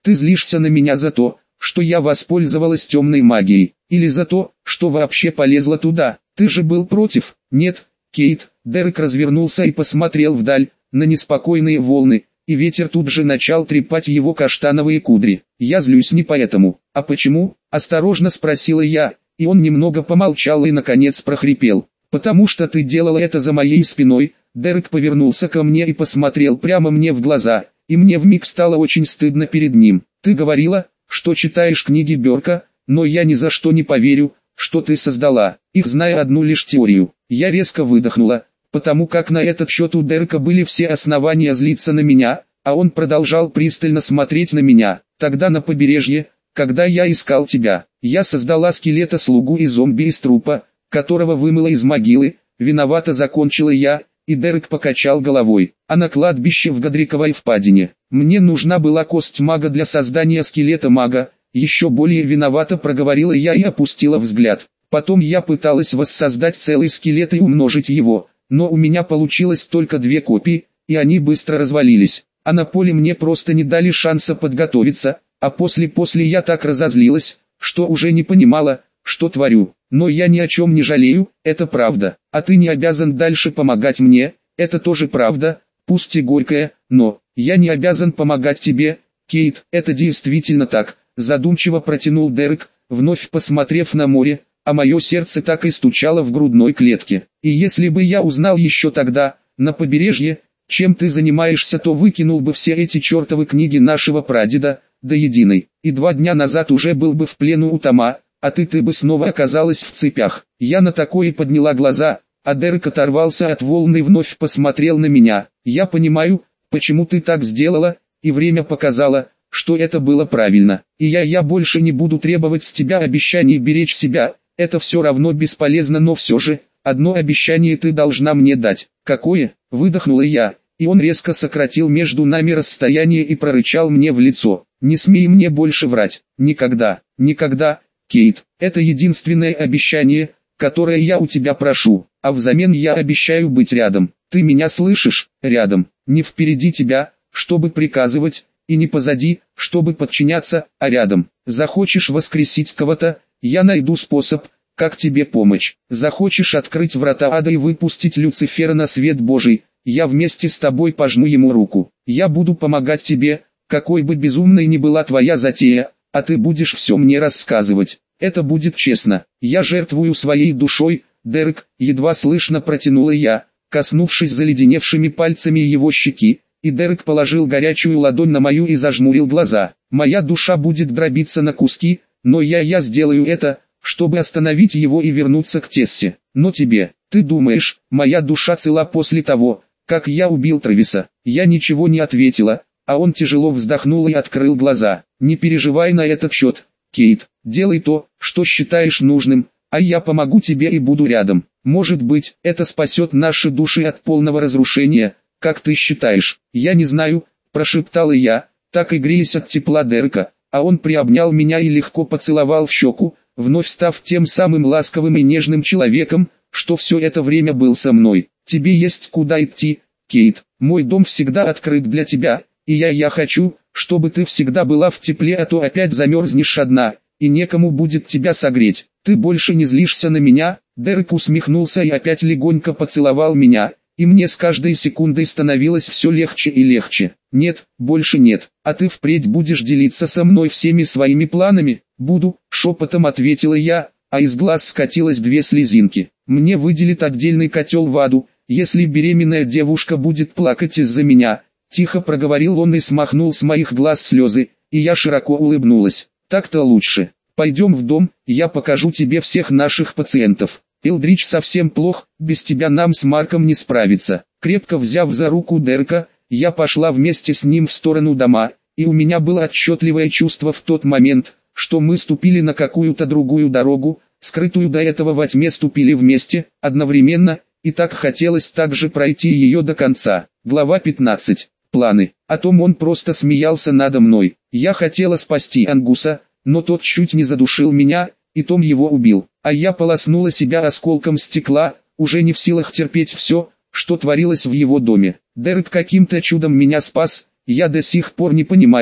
Ты злишься на меня за то, что я воспользовалась темной магией, или за то, что вообще полезла туда? Ты же был против, нет, Кейт?» Дерек развернулся и посмотрел вдаль, на неспокойные волны, и ветер тут же начал трепать его каштановые кудри. «Я злюсь не поэтому, а почему?» – осторожно спросила я, и он немного помолчал и наконец прохрипел. «Потому что ты делала это за моей спиной». Дерек повернулся ко мне и посмотрел прямо мне в глаза, и мне вмиг стало очень стыдно перед ним. «Ты говорила, что читаешь книги Бёрка, но я ни за что не поверю, что ты создала их, зная одну лишь теорию». Я резко выдохнула, потому как на этот счет у Дерека были все основания злиться на меня, а он продолжал пристально смотреть на меня. «Тогда на побережье, когда я искал тебя, я создала скелета-слугу и зомби из трупа, которого вымыла из могилы», виновато закончила я, и Дерек покачал головой. «А на кладбище в Годриковой впадине мне нужна была кость мага для создания скелета мага», еще более виновато проговорила я и опустила взгляд. «Потом я пыталась воссоздать целый скелет и умножить его, но у меня получилось только 2 копии, и они быстро развалились, а на поле мне просто не дали шанса подготовиться, а после я так разозлилась, что уже не понимала, что творю. Но я ни о чем не жалею, это правда, а ты не обязан дальше помогать мне, это тоже правда, пусть и горькая, но я не обязан помогать тебе, Кейт». «Это действительно так», задумчиво протянул Дерек, вновь посмотрев на море, а мое сердце так и стучало в грудной клетке. «И если бы я узнал еще тогда, на побережье, чем ты занимаешься, то выкинул бы все эти чертовы книги нашего прадеда, до единой, и 2 дня назад уже был бы в плену у Тома, а ты бы снова оказалась в цепях». Я на такое подняла глаза, а Дерек оторвался от волны и вновь посмотрел на меня. «Я понимаю, почему ты так сделала, и время показало, что это было правильно. И я больше не буду требовать с тебя обещаний беречь себя, это все равно бесполезно, но все же, одно обещание ты должна мне дать». «Какое?» – выдохнула я, и он резко сократил между нами расстояние и прорычал мне в лицо. «Не смей мне больше врать, никогда, никогда, Кейт, это единственное обещание, которое я у тебя прошу, а взамен я обещаю быть рядом. Ты меня слышишь? Рядом, не впереди тебя, чтобы приказывать, и не позади, чтобы подчиняться, а рядом. Захочешь воскресить кого-то, я найду способ, как тебе помочь. Захочешь открыть врата ада и выпустить Люцифера на свет Божий, я вместе с тобой пожму ему руку. Я буду помогать тебе, какой бы безумной ни была твоя затея, а ты будешь все мне рассказывать. Это будет честно. Я жертвую своей душой, Дерек», едва слышно протянула я, коснувшись заледеневшими пальцами его щеки, и Дерек положил горячую ладонь на мою и зажмурил глаза. «Моя душа будет дробиться на куски, но я сделаю это, чтобы остановить его и вернуться к Тессе. Но ты думаешь, моя душа цела после того, как я убил Трэвиса?» Я ничего не ответила, а он тяжело вздохнул и открыл глаза. «Не переживай на этот счет, Кейт, делай то, что считаешь нужным, а я помогу тебе и буду рядом. Может быть, это спасет наши души от полного разрушения, как ты считаешь?» «Я не знаю», – прошептала я, так и греясь от тепла Дерека, а он приобнял меня и легко поцеловал в щеку, вновь став тем самым ласковым и нежным человеком, что все это время был со мной. «Тебе есть куда идти, Кейт, мой дом всегда открыт для тебя, и я хочу, чтобы ты всегда была в тепле, а то опять замерзнешь одна, и некому будет тебя согреть. Ты больше не злишься на меня?» Дерек усмехнулся и опять легонько поцеловал меня, и мне с каждой секундой становилось все легче и легче. «Нет, больше нет. А ты впредь будешь делиться со мной всеми своими планами?» «Буду», — шепотом ответила я, а из глаз скатилось 2 слезинки. «Мне выделят отдельный котел в аду, если беременная девушка будет плакать из-за меня», — тихо проговорил он и смахнул с моих глаз слезы, и я широко улыбнулась. «Так-то лучше. Пойдем в дом, я покажу тебе всех наших пациентов. Элдрич совсем плох, без тебя нам с Марком не справиться». Крепко взяв за руку Дерека, я пошла вместе с ним в сторону дома, и у меня было отчетливое чувство в тот момент, что мы ступили на какую-то другую дорогу, скрытую до этого во тьме, ступили вместе, одновременно, и так хотелось также пройти ее до конца. Глава 15. Планы. О том он просто смеялся надо мной. Я хотела спасти Ангуса, но тот чуть не задушил меня, и Том его убил. А я полоснула себя осколком стекла, уже не в силах терпеть все, что творилось в его доме. Дерек каким-то чудом меня спас, я до сих пор не понимаю,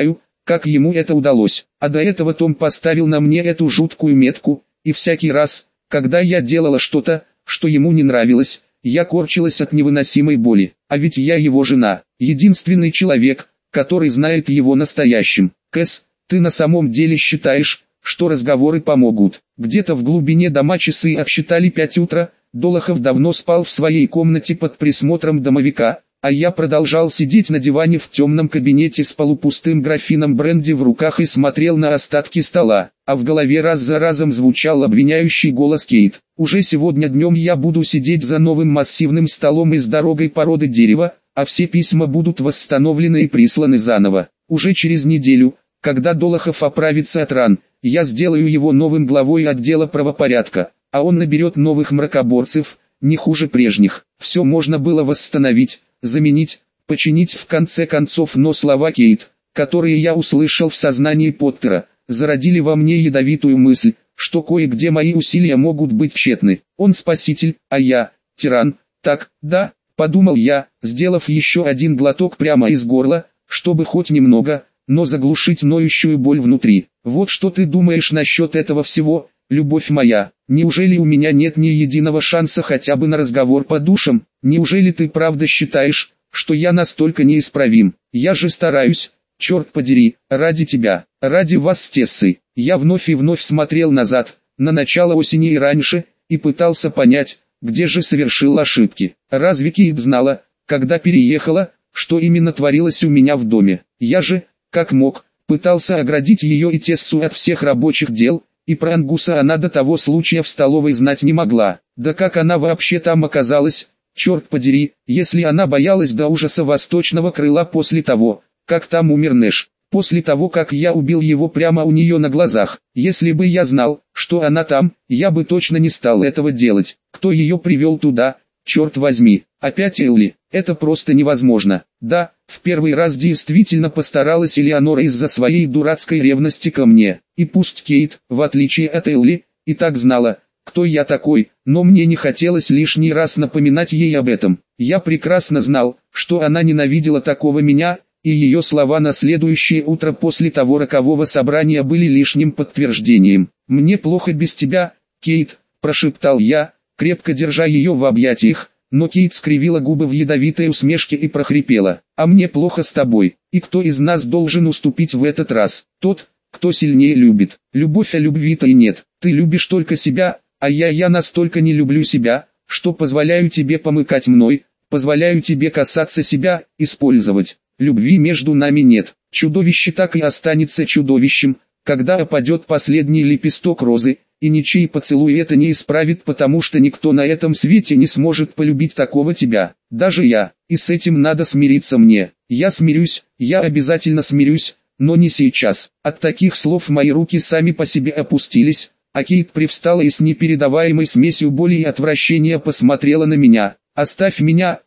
как ему это удалось. А до этого Том поставил на мне эту жуткую метку, и всякий раз, когда я делала что-то, что ему не нравилось, я корчилась от невыносимой боли. А ведь я его жена, единственный человек, который знает его настоящим. Кэс, ты на самом деле считаешь, что разговоры помогут? Где-то в глубине дома часы отсчитали 5 утра, Долохов давно спал в своей комнате под присмотром домовика, а я продолжал сидеть на диване в темном кабинете с полупустым графином бренди в руках и смотрел на остатки стола, а в голове раз за разом звучал обвиняющий голос Кейт. Уже сегодня днем я буду сидеть за новым массивным столом из дорогой породы дерева, а все письма будут восстановлены и присланы заново. Уже через неделю, когда Долохов оправится от ран, я сделаю его новым главой отдела правопорядка, а он наберет новых мракоборцев, не хуже прежних. Все можно было восстановить, заменить, починить в конце концов, но слова Кейт, которые я услышал в сознании Поттера, зародили во мне ядовитую мысль, что кое-где мои усилия могут быть тщетны. Он спаситель, а я – тиран. Так, да, подумал я, сделав еще один глоток прямо из горла, чтобы хоть немного, но заглушить ноющую боль внутри. Вот что ты думаешь насчет этого всего, любовь моя? Неужели у меня нет ни единого шанса хотя бы на разговор по душам? Неужели ты правда считаешь, что я настолько неисправим? Я же стараюсь, черт подери, ради тебя, ради вас с Тессой. Я вновь и вновь смотрел назад, на начало осени и раньше, и пытался понять, где же совершил ошибки. Разве Кейт знала, когда переехала, что именно творилось у меня в доме? Я же, как мог, пытался оградить ее и Тессу от всех рабочих дел, и про Ангуса она до того случая в столовой знать не могла. Да как она вообще там оказалась, черт подери, если она боялась до ужаса восточного крыла после того, как там умер Нэш, после того как я убил его прямо у нее на глазах. Если бы я знал, что она там, я бы точно не стал этого делать. Кто ее привел туда, черт возьми, опять Элли? Это просто невозможно. Да, в первый раз действительно постаралась Элеонора из-за своей дурацкой ревности ко мне. И пусть Кейт, в отличие от Элли, и так знала, кто я такой, но мне не хотелось лишний раз напоминать ей об этом. Я прекрасно знал, что она ненавидела такого меня, и ее слова на следующее утро после того рокового собрания были лишним подтверждением. «Мне плохо без тебя, Кейт», – прошептал я, крепко держа ее в объятиях, но Кейт скривила губы в ядовитой усмешке и прохрипела: «А мне плохо с тобой, и кто из нас должен уступить в этот раз? Тот, кто сильнее любит. Любовь, а любви-то и нет. Ты любишь только себя, а я настолько не люблю себя, что позволяю тебе помыкать мной, позволяю тебе касаться себя, использовать. Любви между нами нет. Чудовище так и останется чудовищем, когда опадет последний лепесток розы, и ничей поцелуй это не исправит, потому что никто на этом свете не сможет полюбить такого тебя, даже я, и с этим надо смириться мне. Я смирюсь, я обязательно смирюсь, но не сейчас». От таких слов мои руки сами по себе опустились, а Кейт привстала и с непередаваемой смесью боли и отвращения посмотрела на меня. оставь меня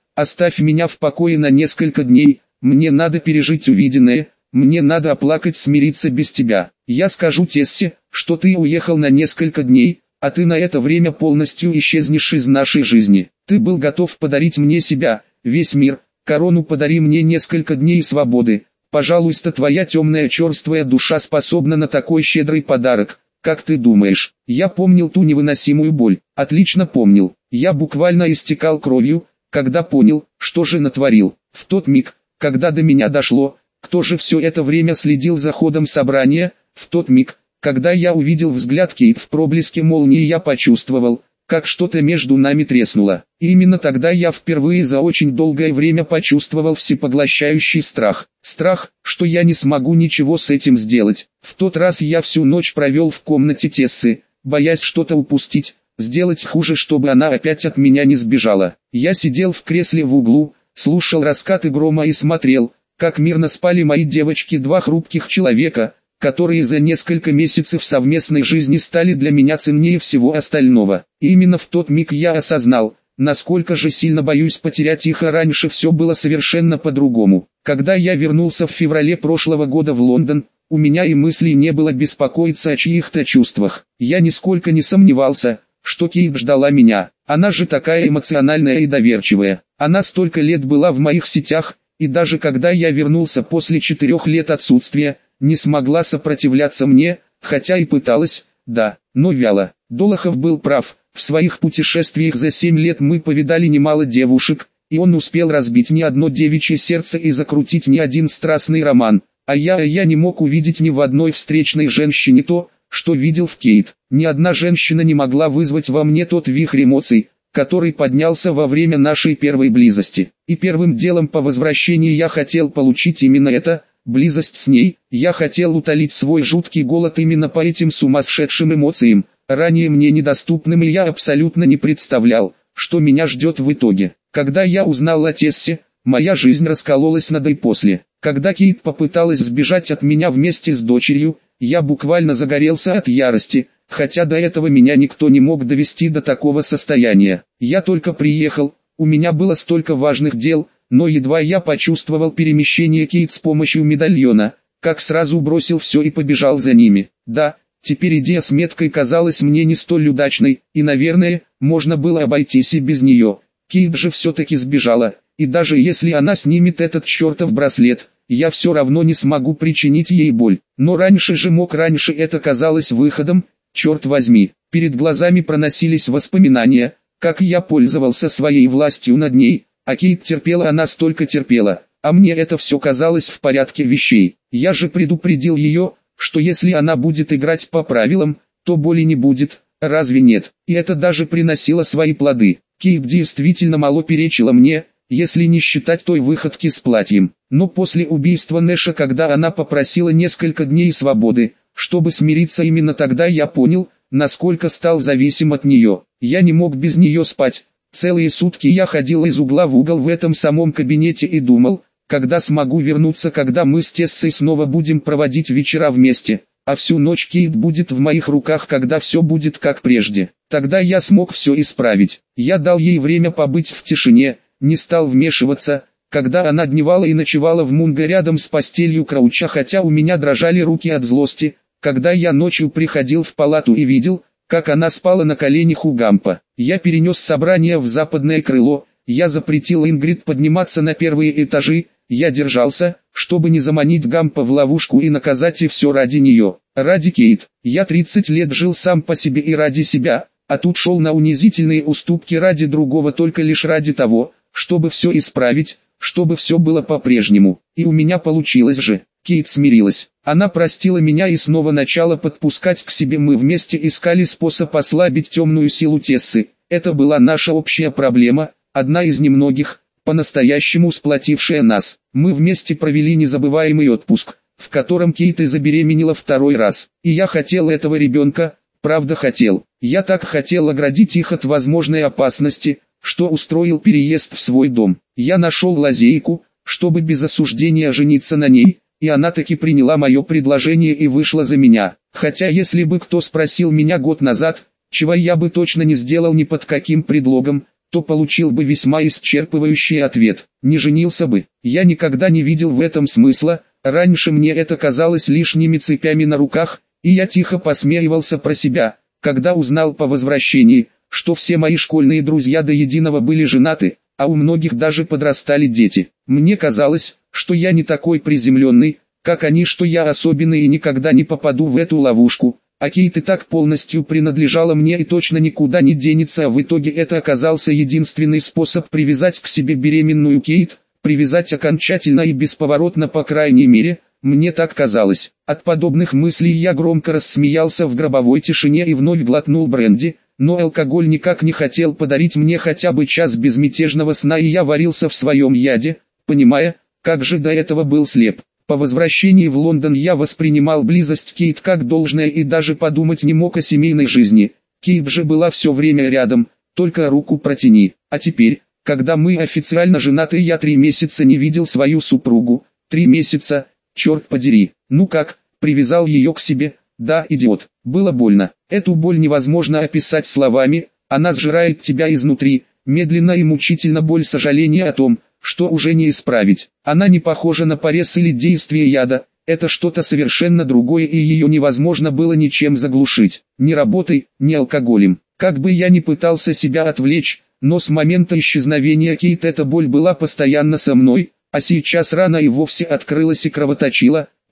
в покое на несколько дней, мне надо пережить увиденное, мне надо оплакать, смириться без тебя. Я скажу Тессе, что ты уехал на несколько дней, а ты на это время полностью исчезнешь из нашей жизни. Ты был готов подарить мне себя, весь мир, корону, подари мне несколько дней свободы. Пожалуйста, твоя темная черствая душа способна на такой щедрый подарок, как ты думаешь? Я помнил ту невыносимую боль, отлично помнил. Я буквально истекал кровью, когда понял, что же натворил. В тот миг, когда до меня дошло, кто же все это время следил за ходом собрания, в тот миг, когда я увидел взгляд Кейт в проблеске молнии, я почувствовал, как что-то между нами треснуло. И именно тогда я впервые за очень долгое время почувствовал всепоглощающий страх. Страх, что я не смогу ничего с этим сделать. В тот раз я всю ночь провел в комнате Тессы, боясь что-то упустить, сделать хуже, чтобы она опять от меня не сбежала. Я сидел в кресле в углу, слушал раскаты грома и смотрел, как мирно спали мои девочки, два хрупких человека, которые за несколько месяцев совместной жизни стали для меня ценнее всего остального. И именно в тот миг я осознал, насколько же сильно боюсь потерять их, а раньше все было совершенно по-другому. Когда я вернулся в феврале прошлого года в Лондон, у меня и мыслей не было беспокоиться о чьих-то чувствах. Я нисколько не сомневался, что Кейт ждала меня. Она же такая эмоциональная и доверчивая. Она столько лет была в моих сетях, и даже когда я вернулся после 4 лет отсутствия, не смогла сопротивляться мне, хотя и пыталась, да, но вяло. Долохов был прав, в своих путешествиях за 7 лет мы повидали немало девушек, и он успел разбить не одно девичье сердце и закрутить не один страстный роман, а я не мог увидеть ни в одной встречной женщине то, что видел в Кейт. Ни одна женщина не могла вызвать во мне тот вихрь эмоций, который поднялся во время нашей первой близости. И первым делом по возвращении я хотел получить именно это, близость с ней. Я хотел утолить свой жуткий голод именно по этим сумасшедшим эмоциям, ранее мне недоступным, и я абсолютно не представлял, что меня ждет в итоге. Когда я узнал о Тессе, моя жизнь раскололась на до и после. Когда Кейт попыталась сбежать от меня вместе с дочерью, я буквально загорелся от ярости, хотя до этого меня никто не мог довести до такого состояния. Я только приехал, у меня было столько важных дел, но едва я почувствовал перемещение Кейт с помощью медальона, как сразу бросил все и побежал за ними. Да, теперь идея с меткой казалась мне не столь удачной, и, наверное, можно было обойтись и без нее. Кейт же все-таки сбежала, и даже если она снимет этот чертов браслет, я все равно не смогу причинить ей боль. Но раньше это казалось выходом, черт возьми. Перед глазами проносились воспоминания, как я пользовался своей властью над ней, а Кейт терпела, она столько терпела, а мне это все казалось в порядке вещей. Я же предупредил ее, что если она будет играть по правилам, то боли не будет, разве нет? И это даже приносило свои плоды. Кейт действительно мало перечила мне, если не считать той выходки с платьем. Но после убийства Нэша, когда она попросила несколько дней свободы, чтобы смириться, именно тогда я понял, насколько стал зависим от нее. Я не мог без нее спать. Целые сутки я ходил из угла в угол в этом самом кабинете и думал, когда смогу вернуться, когда мы с Тессой снова будем проводить вечера вместе, а всю ночь Кейт будет в моих руках, когда все будет как прежде. Тогда я смог все исправить. Я дал ей время побыть в тишине, не стал вмешиваться, когда она дневала и ночевала в Мунго рядом с постелью Крауча, хотя у меня дрожали руки от злости, когда я ночью приходил в палату и видел, как она спала на коленях у Гампа. Я перенес собрание в западное крыло, я запретил Ингрид подниматься на первые этажи, я держался, чтобы не заманить Гампа в ловушку и наказать, и все ради нее, ради Кейт. Я 30 лет жил сам по себе и ради себя, а тут шел на унизительные уступки ради другого только лишь ради того, чтобы все исправить, чтобы все было по-прежнему. И у меня получилось же. Кейт смирилась. Она простила меня и снова начала подпускать к себе. Мы вместе искали способ ослабить темную силу Тессы. Это была наша общая проблема, одна из немногих, по-настоящему сплотившая нас. Мы вместе провели незабываемый отпуск, в котором Кейт и забеременела второй раз. И я хотел этого ребенка, правда хотел. Я так хотел оградить их от возможной опасности, что устроил переезд в свой дом. Я нашел лазейку, чтобы без осуждения жениться на ней, и она таки приняла мое предложение и вышла за меня. Хотя если бы кто спросил меня год назад, чего я бы точно не сделал ни под каким предлогом, то получил бы весьма исчерпывающий ответ. Не женился бы. Я никогда не видел в этом смысла, раньше мне это казалось лишними цепями на руках, и я тихо посмеивался про себя, когда узнал по возвращении, что все мои школьные друзья до единого были женаты, а у многих даже подрастали дети. Мне казалось, что я не такой приземленный, как они, что я особенный и никогда не попаду в эту ловушку, а Кейт и так полностью принадлежала мне и точно никуда не денется, а в итоге это оказался единственный способ привязать к себе беременную Кейт, привязать окончательно и бесповоротно, по крайней мере, мне так казалось. От подобных мыслей я громко рассмеялся в гробовой тишине и вновь глотнул бренди, но алкоголь никак не хотел подарить мне хотя бы час безмятежного сна, и я варился в своем яде, понимая, как же до этого был слеп. По возвращении в Лондон я воспринимал близость Кейт как должное и даже подумать не мог о семейной жизни. Кейт же была все время рядом, только руку протяни. А теперь, когда мы официально женаты, я 3 месяца не видел свою супругу. 3 месяца, черт подери. Ну как, привязал ее к себе? Да, идиот. Было больно. Эту боль невозможно описать словами, она сжирает тебя изнутри, медленно и мучительно боль сожаления о том, что уже не исправить. Она не похожа на порез или действие яда, это что-то совершенно другое, и ее невозможно было ничем заглушить. Ни работой, ни алкоголем. Как бы я ни пытался себя отвлечь, но с момента исчезновения Кейт эта боль была постоянно со мной, а сейчас рана и вовсе открылась и кровоточила,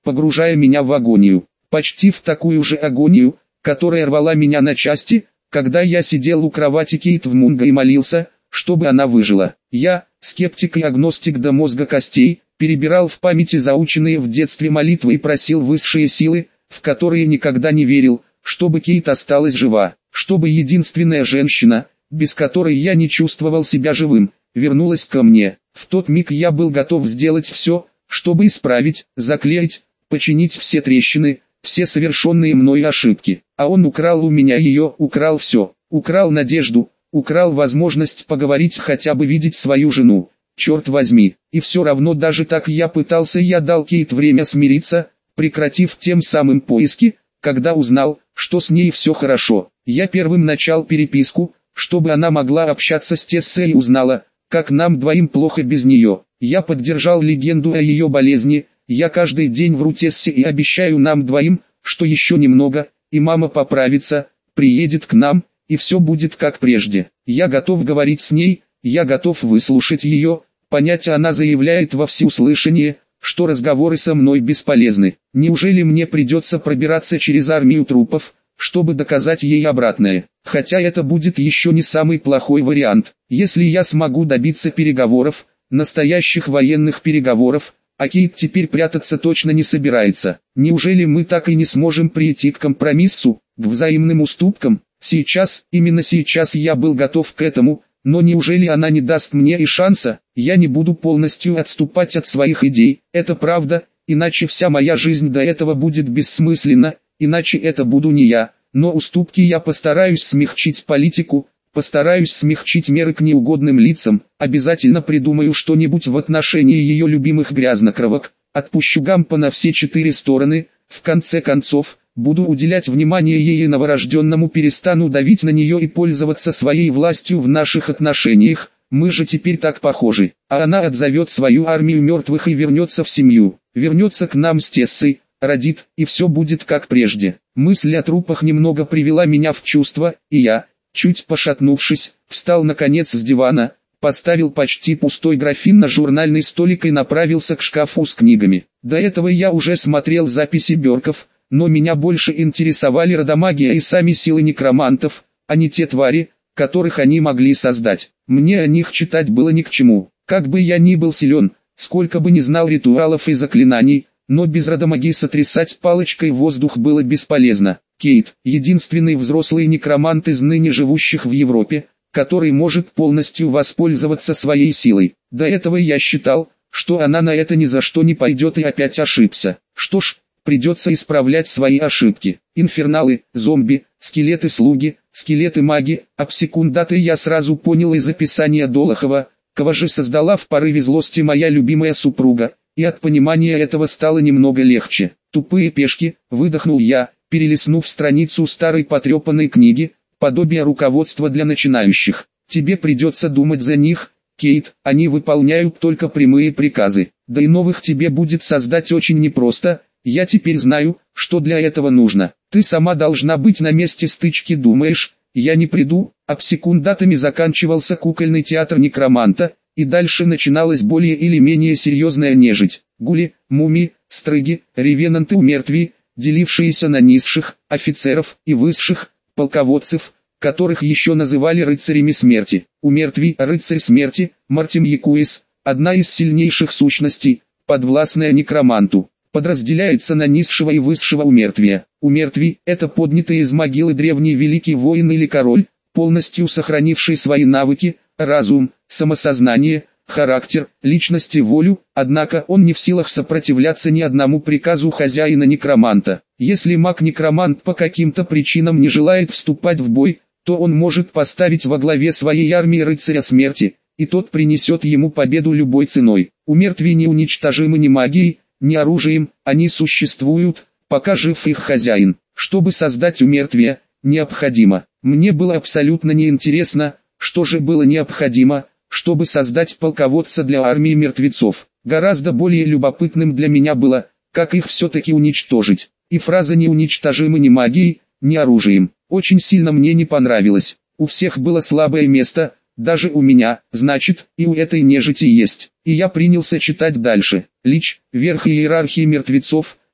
погружая меня в агонию. Почти в такую же агонию, которая рвала меня на части, когда я сидел у кровати Кейт в Мунго и молился, чтобы она выжила. Я, скептик и агностик до мозга костей, перебирал в памяти заученные в детстве молитвы и просил высшие силы, в которые никогда не верил, чтобы Кейт осталась жива, чтобы единственная женщина, без которой я не чувствовал себя живым, вернулась ко мне. В тот миг я был готов сделать все, чтобы исправить, заклеить, починить все трещины, все совершенные мной ошибки. А он украл у меня ее, украл все, украл надежду, украл возможность поговорить, хотя бы видеть свою жену. Черт возьми, и все равно даже так я дал Кейт время смириться, прекратив тем самым поиски, когда узнал, что с ней все хорошо. Я первым начал переписку, чтобы она могла общаться с Тессой и узнала, как нам двоим плохо без нее. Я поддержал легенду о ее болезни, я каждый день вру Тессе и обещаю нам двоим, что еще немного, и мама поправится, приедет к нам, и все будет как прежде. Я готов говорить с ней, я готов выслушать ее, понять. Она заявляет во всеуслышание, что разговоры со мной бесполезны. Неужели мне придется пробираться через армию трупов, чтобы доказать ей обратное? Хотя это будет еще не самый плохой вариант. Если я смогу добиться переговоров, настоящих военных переговоров, а Кейт теперь прятаться точно не собирается. Неужели мы так и не сможем прийти к компромиссу, к взаимным уступкам? Сейчас, именно сейчас я был готов к этому, но неужели она не даст мне и шанса? Я не буду полностью отступать от своих идей, это правда, иначе вся моя жизнь до этого будет бессмысленна, иначе это буду не я, но уступки я постараюсь смягчить политику, постараюсь смягчить меры к неугодным лицам, обязательно придумаю что-нибудь в отношении ее любимых грязнокровок, отпущу Гампа на все 4 стороны, в конце концов, буду уделять внимание ей и новорожденному, перестану давить на нее и пользоваться своей властью в наших отношениях, мы же теперь так похожи, а она отзовет свою армию мертвых и вернется в семью, вернется к нам с Тессой, родит, и все будет как прежде. Мысль о трупах немного привела меня в чувство, и я, чуть пошатнувшись, встал наконец с дивана, поставил почти пустой графин на журнальный столик и направился к шкафу с книгами. До этого я уже смотрел записи Бёрков, но меня больше интересовали родомагия и сами силы некромантов, а не те твари, которых они могли создать. Мне о них читать было ни к чему. Как бы я ни был силен, сколько бы ни знал ритуалов и заклинаний, но без родомагии сотрясать палочкой воздух было бесполезно. Кейт, единственный взрослый некромант из ныне живущих в Европе, который может полностью воспользоваться своей силой. До этого я считал, что она на это ни за что не пойдет, и опять ошибся. Что ж, придется исправлять свои ошибки. Инферналы, зомби, скелеты-слуги, скелеты-маги, абсекундаты я сразу понял из описания Долохова, кого же создала в порыве злости моя любимая супруга, и от понимания этого стало немного легче. Тупые пешки, выдохнул я, перелистнув страницу старой потрепанной книги, подобие руководства для начинающих. Тебе придется думать за них, Кейт, они выполняют только прямые приказы. Да и новых тебе будет создать очень непросто, я теперь знаю, что для этого нужно. Ты сама должна быть на месте стычки, думаешь, я не приду? Абсекундатами заканчивался кукольный театр некроманта, и дальше начиналась более или менее серьезная нежить. Гули, мумии, стрыги, ревенанты умертви, делившиеся на низших, офицеров и высших, полководцев, которых еще называли рыцарями смерти. Умертви, рыцарь смерти, Мартим Якуис, одна из сильнейших сущностей, подвластная некроманту, подразделяется на низшего и высшего умертвия. Умертви – это поднятый из могилы древний великий воин или король, полностью сохранивший свои навыки, разум, самосознание, характер, личность и волю, однако он не в силах сопротивляться ни одному приказу хозяина некроманта. Если маг-некромант по каким-то причинам не желает вступать в бой, то он может поставить во главе своей армии рыцаря смерти, и тот принесет ему победу любой ценой. Умертви не уничтожимы ни магией, ни оружием, они существуют, пока жив их хозяин. Чтобы создать умертвие, необходимо. Мне было абсолютно неинтересно, что же было необходимо, чтобы создать полководца для армии мертвецов. Гораздо более любопытным для меня было, как их все-таки уничтожить. И фраза «неуничтожимы ни магией, ни оружием» очень сильно мне не понравилась. У всех было слабое место, даже у меня, значит, и у этой нежити есть. И я принялся читать дальше. Лич, верх иерархии мертвецов,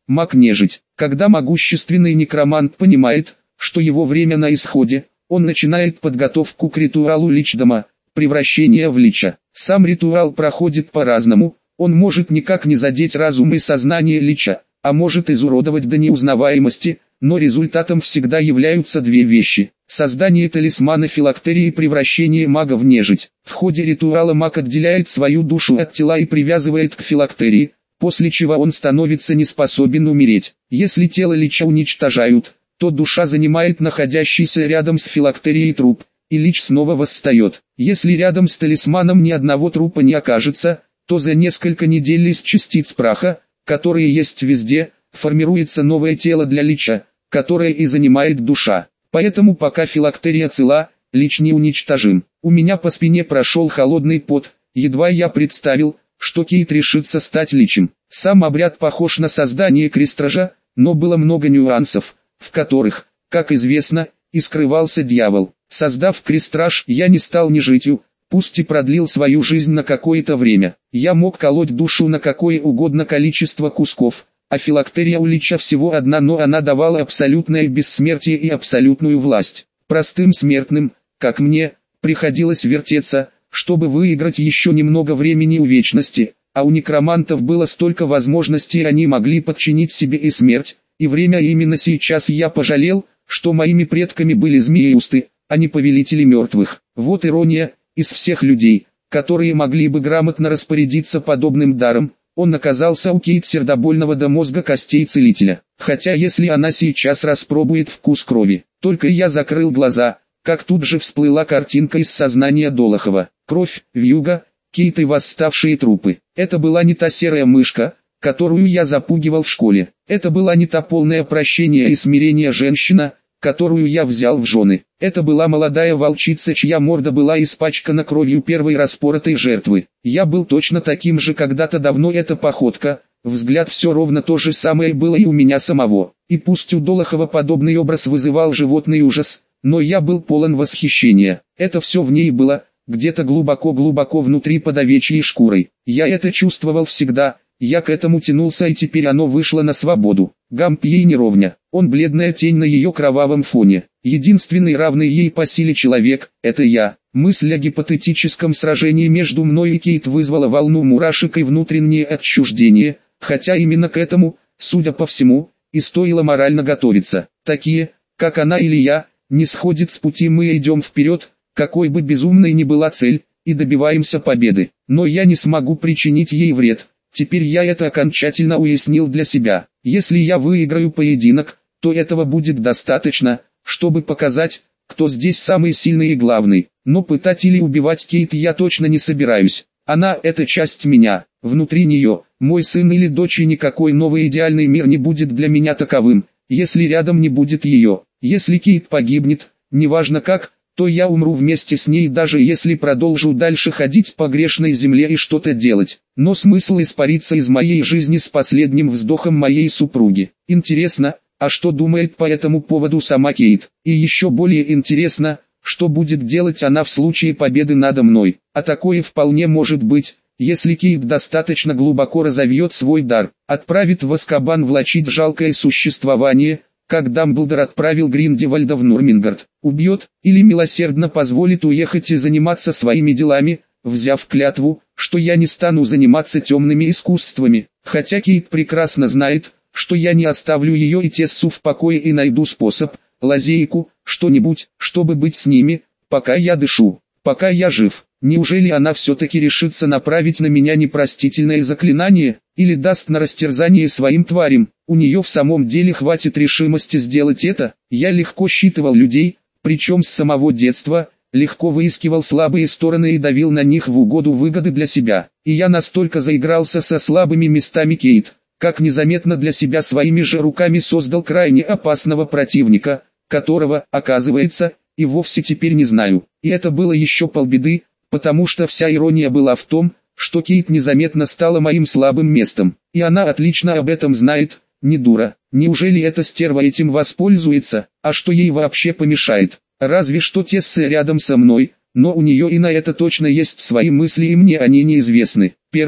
маг-нежить. Когда могущественный некромант понимает, что его время на исходе, он начинает подготовку к ритуалу личдома, превращения в лича. Сам ритуал проходит по-разному, он может никак не задеть разум и сознание лича, а может изуродовать до неузнаваемости, но результатом всегда являются две вещи: создание талисмана филактерии и превращение мага в нежить. В ходе ритуала маг отделяет свою душу от тела и привязывает к филактерии, после чего он становится неспособен умереть. Если тело лича уничтожают, то душа занимает находящийся рядом с филактерией труп, и лич снова восстает. Если рядом с талисманом ни одного трупа не окажется, то за несколько недель из частиц праха, которые есть везде, формируется новое тело для лича, которое и занимает душа. Поэтому пока филактерия цела, лич не уничтожим. У меня по спине прошел холодный пот, едва я представил, что Кейт решится стать личем. Сам обряд похож на создание крестража, но было много нюансов, в которых, как известно, и скрывался дьявол. Создав крестраж, я не стал нежитью, пусть и продлил свою жизнь на какое-то время. Я мог колоть душу на какое угодно количество кусков, а филактерия у лича всего одна, но она давала абсолютное бессмертие и абсолютную власть. Простым смертным, как мне, приходилось вертеться, чтобы выиграть еще немного времени у вечности, а у некромантов было столько возможностей, они могли подчинить себе и смерть, и время. Именно сейчас я пожалел, что моими предками были змееусты, а не повелители мертвых. Вот ирония: из всех людей, которые могли бы грамотно распорядиться подобным даром, он оказался у Кейт сердобольного до мозга костей целителя. Хотя если она сейчас распробует вкус крови, только я закрыл глаза, как тут же всплыла картинка из сознания Долохова. Кровь, вьюга, Кейт и восставшие трупы. Это была не та серая мышка, которую я запугивал в школе. Это была не та полное прощение и смирение женщина, которую я взял в жены. Это была молодая волчица, чья морда была испачкана кровью первой распоротой жертвы. Я был точно таким же когда-то давно. Эта походка, взгляд, все ровно то же самое было и у меня самого. И пусть у Долохова подобный образ вызывал животный ужас, но я был полон восхищения. Это все в ней было, где-то глубоко-глубоко внутри под овечьей шкурой. Я это чувствовал всегда. Я к этому тянулся, и теперь оно вышло на свободу. Гамп ей не ровня, он бледная тень на ее кровавом фоне. Единственный равный ей по силе человек – это я. Мысль о гипотетическом сражении между мной и Кейт вызвала волну мурашек и внутреннее отчуждение, хотя именно к этому, судя по всему, и стоило морально готовиться. Такие, как она или я, не сходят с пути, мы идем вперед, какой бы безумной ни была цель, и добиваемся победы. Но я не смогу причинить ей вред. Теперь я это окончательно уяснил для себя. Если я выиграю поединок, то этого будет достаточно, чтобы показать, кто здесь самый сильный и главный. Но пытать или убивать Кейт я точно не собираюсь. Она – это часть меня. Внутри нее, мой сын или дочь, и никакой новый идеальный мир не будет для меня таковым, если рядом не будет ее. Если Кейт погибнет, неважно как, то я умру вместе с ней, даже если продолжу дальше ходить по грешной земле и что-то делать. Но смысл испариться из моей жизни с последним вздохом моей супруги. Интересно, а что думает по этому поводу сама Кейт? И еще более интересно, что будет делать она в случае победы надо мной. А такое вполне может быть, если Кейт достаточно глубоко разовьет свой дар, отправит в Азкабан влачить жалкое существование, как Дамблдор отправил Гриндевальда в Нурмингард, убьет, или милосердно позволит уехать и заниматься своими делами, взяв клятву, что я не стану заниматься темными искусствами. Хотя Кейт прекрасно знает, что я не оставлю ее и Тессу в покое и найду способ, лазейку, что-нибудь, чтобы быть с ними, пока я дышу, пока я жив. Неужели она все-таки решится направить на меня непростительное заклинание, или даст на растерзание своим тварям? У нее в самом деле хватит решимости сделать это. Я легко считывал людей, причем с самого детства, легко выискивал слабые стороны и давил на них в угоду выгоды для себя. И я настолько заигрался со слабыми местами Кейт, как незаметно для себя своими же руками создал крайне опасного противника, которого, оказывается, и вовсе теперь не знаю. И это было еще полбеды, потому что вся ирония была в том, что Кейт незаметно стала моим слабым местом. И она отлично об этом знает, не дура. Неужели эта стерва этим воспользуется? А что ей вообще помешает? Разве что Тесса рядом со мной, но у нее и на это точно есть свои мысли, и мне они неизвестны. Первые,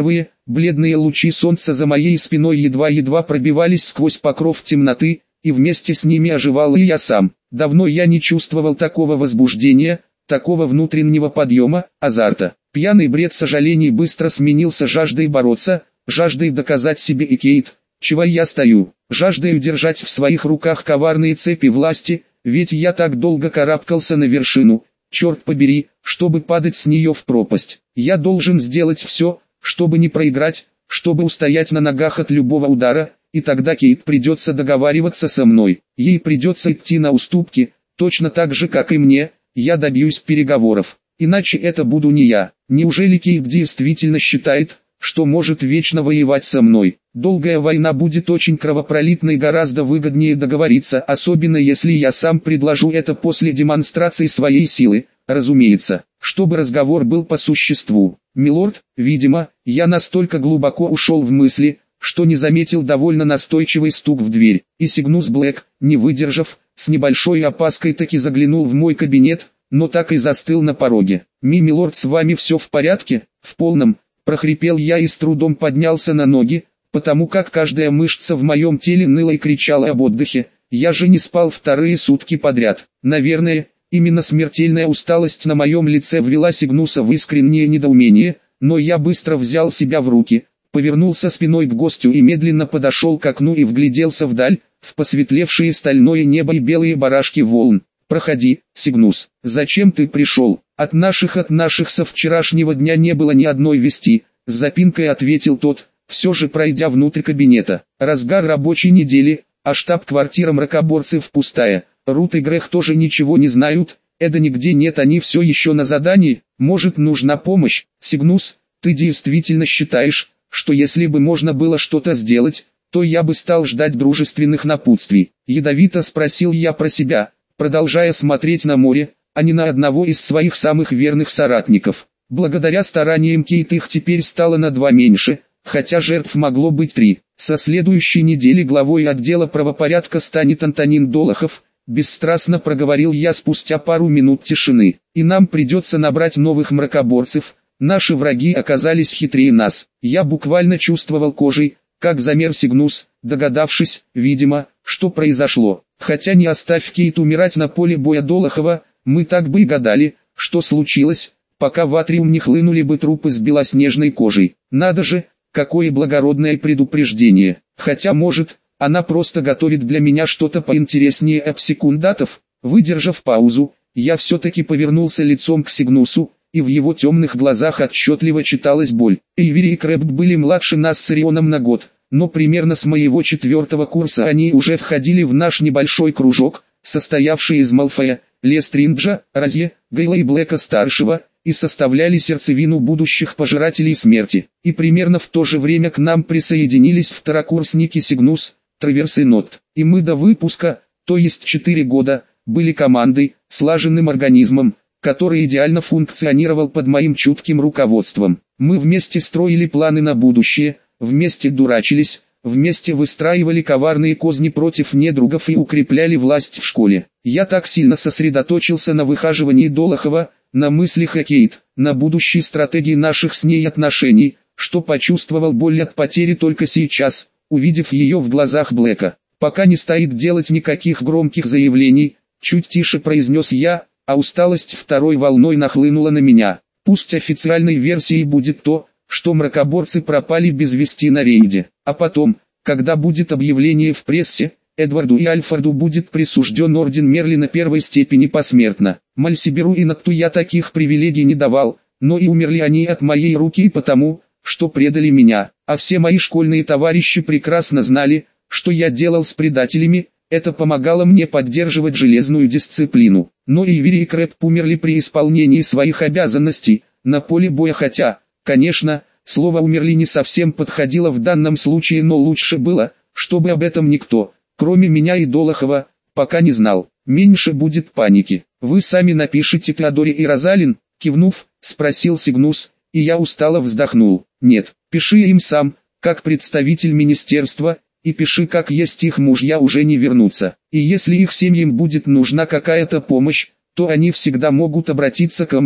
бледные лучи солнца за моей спиной едва-едва пробивались сквозь покров темноты, и вместе с ними оживал и я сам. Давно я не чувствовал такого возбуждения, такого внутреннего подъема, азарта. Пьяный бред сожалений быстро сменился жаждой бороться, жаждой доказать себе и Кейт, чего я стою, жаждой удержать в своих руках коварные цепи власти, ведь я так долго карабкался на вершину, черт побери, чтобы падать с нее в пропасть. Я должен сделать все, чтобы не проиграть, чтобы устоять на ногах от любого удара, и тогда Кейт придется договариваться со мной, ей придется идти на уступки, точно так же как и мне, я добьюсь переговоров, иначе это буду не я. Неужели Кейт действительно считает, что может вечно воевать со мной? Долгая война будет очень кровопролитной, гораздо выгоднее договориться, особенно если я сам предложу это после демонстрации своей силы, разумеется, чтобы разговор был по существу. Милорд, видимо, я настолько глубоко ушел в мысли, что не заметил довольно настойчивый стук в дверь, и Сигнус Блэк, не выдержав, с небольшой опаской таки заглянул в мой кабинет, но так и застыл на пороге. «Милорд, с вами все в порядке?» «В полном», — прохрипел я и с трудом поднялся на ноги, потому как каждая мышца в моем теле ныла и кричала об отдыхе. Я же не спал вторые сутки подряд. Наверное, именно смертельная усталость на моем лице ввела Сигнуса в искреннее недоумение, но я быстро взял себя в руки, повернулся спиной к гостю и медленно подошел к окну и вгляделся вдаль, в посветлевшее стальное небо и белые барашки волн. «Проходи, Сигнус, зачем ты пришел? От наших со вчерашнего дня не было ни одной вести», с запинкой ответил тот, все же пройдя внутрь кабинета. «Разгар рабочей недели, а штаб-квартира мракоборцев пустая. Рут и Грех тоже ничего не знают, Эда нигде нет, они все еще на задании. Может, нужна помощь? Сигнус, ты действительно считаешь, что если бы можно было что-то сделать, то я бы стал ждать дружественных напутствий?» Ядовито спросил я про себя, продолжая смотреть на море, а не на одного из своих самых верных соратников. Благодаря стараниям Кейт их теперь стало на 2 меньше, хотя жертв могло быть 3. Со следующей недели главой отдела правопорядка станет Антонин Долохов, бесстрастно проговорил я спустя пару минут тишины. И нам придется набрать новых мракоборцев. Наши враги оказались хитрее нас. Я буквально чувствовал кожей, как замер Сигнус, догадавшись, видимо, что произошло. Хотя не оставь Кейт умирать на поле боя Долохова, мы так бы и гадали, что случилось, пока в атриум не хлынули бы трупы с белоснежной кожей. Надо же, какое благородное предупреждение. Хотя может, она просто готовит для меня что-то поинтереснее эпсекундатов. Выдержав паузу, я все-таки повернулся лицом к Сигнусу, и в его темных глазах отчетливо читалась боль. Эйвери и Крэбб были младше нас с Орионом на год, но примерно с моего 4-го курса они уже входили в наш небольшой кружок, состоявший из Малфоя, Лестринджа, Розье, Гейла и Блэка-старшего, и составляли сердцевину будущих пожирателей смерти. И примерно в то же время к нам присоединились второкурсники Сигнус, Траверс и Нот. И мы до выпуска, то есть 4 года, были командой, слаженным организмом, который идеально функционировал под моим чутким руководством. Мы вместе строили планы на будущее, вместе дурачились, вместе выстраивали коварные козни против недругов и укрепляли власть в школе. Я так сильно сосредоточился на выхаживании Долохова, на мыслях о Кейт, на будущей стратегии наших с ней отношений, что почувствовал боль от потери только сейчас, увидев ее в глазах Блэка. «Пока не стоит делать никаких громких заявлений», чуть тише произнес я, а усталость второй волной нахлынула на меня. Пусть официальной версией будет то, что мракоборцы пропали без вести на рейде, а потом, когда будет объявление в прессе, Эдварду и Альфреду будет присужден орден Мерлина 1-й степени посмертно. Мальсиберу и Нокту я таких привилегий не давал, но и умерли они от моей руки и потому, что предали меня, а все мои школьные товарищи прекрасно знали, что я делал с предателями. Это помогало мне поддерживать железную дисциплину. Но Эйвери и Крэбб умерли при исполнении своих обязанностей на поле боя, хотя, конечно, слово «умерли» не совсем подходило в данном случае, но лучше было, чтобы об этом никто, кроме меня и Долохова, пока не знал. Меньше будет паники. «Вы сами напишите Теодоре и Розалин?» Кивнув, спросил Сигнус, и я устало вздохнул. «Нет, пиши им сам, как представитель министерства, и пиши, как есть, их мужья уже не вернутся. И если их семьям будет нужна какая-то помощь, то они всегда могут обратиться ко мне,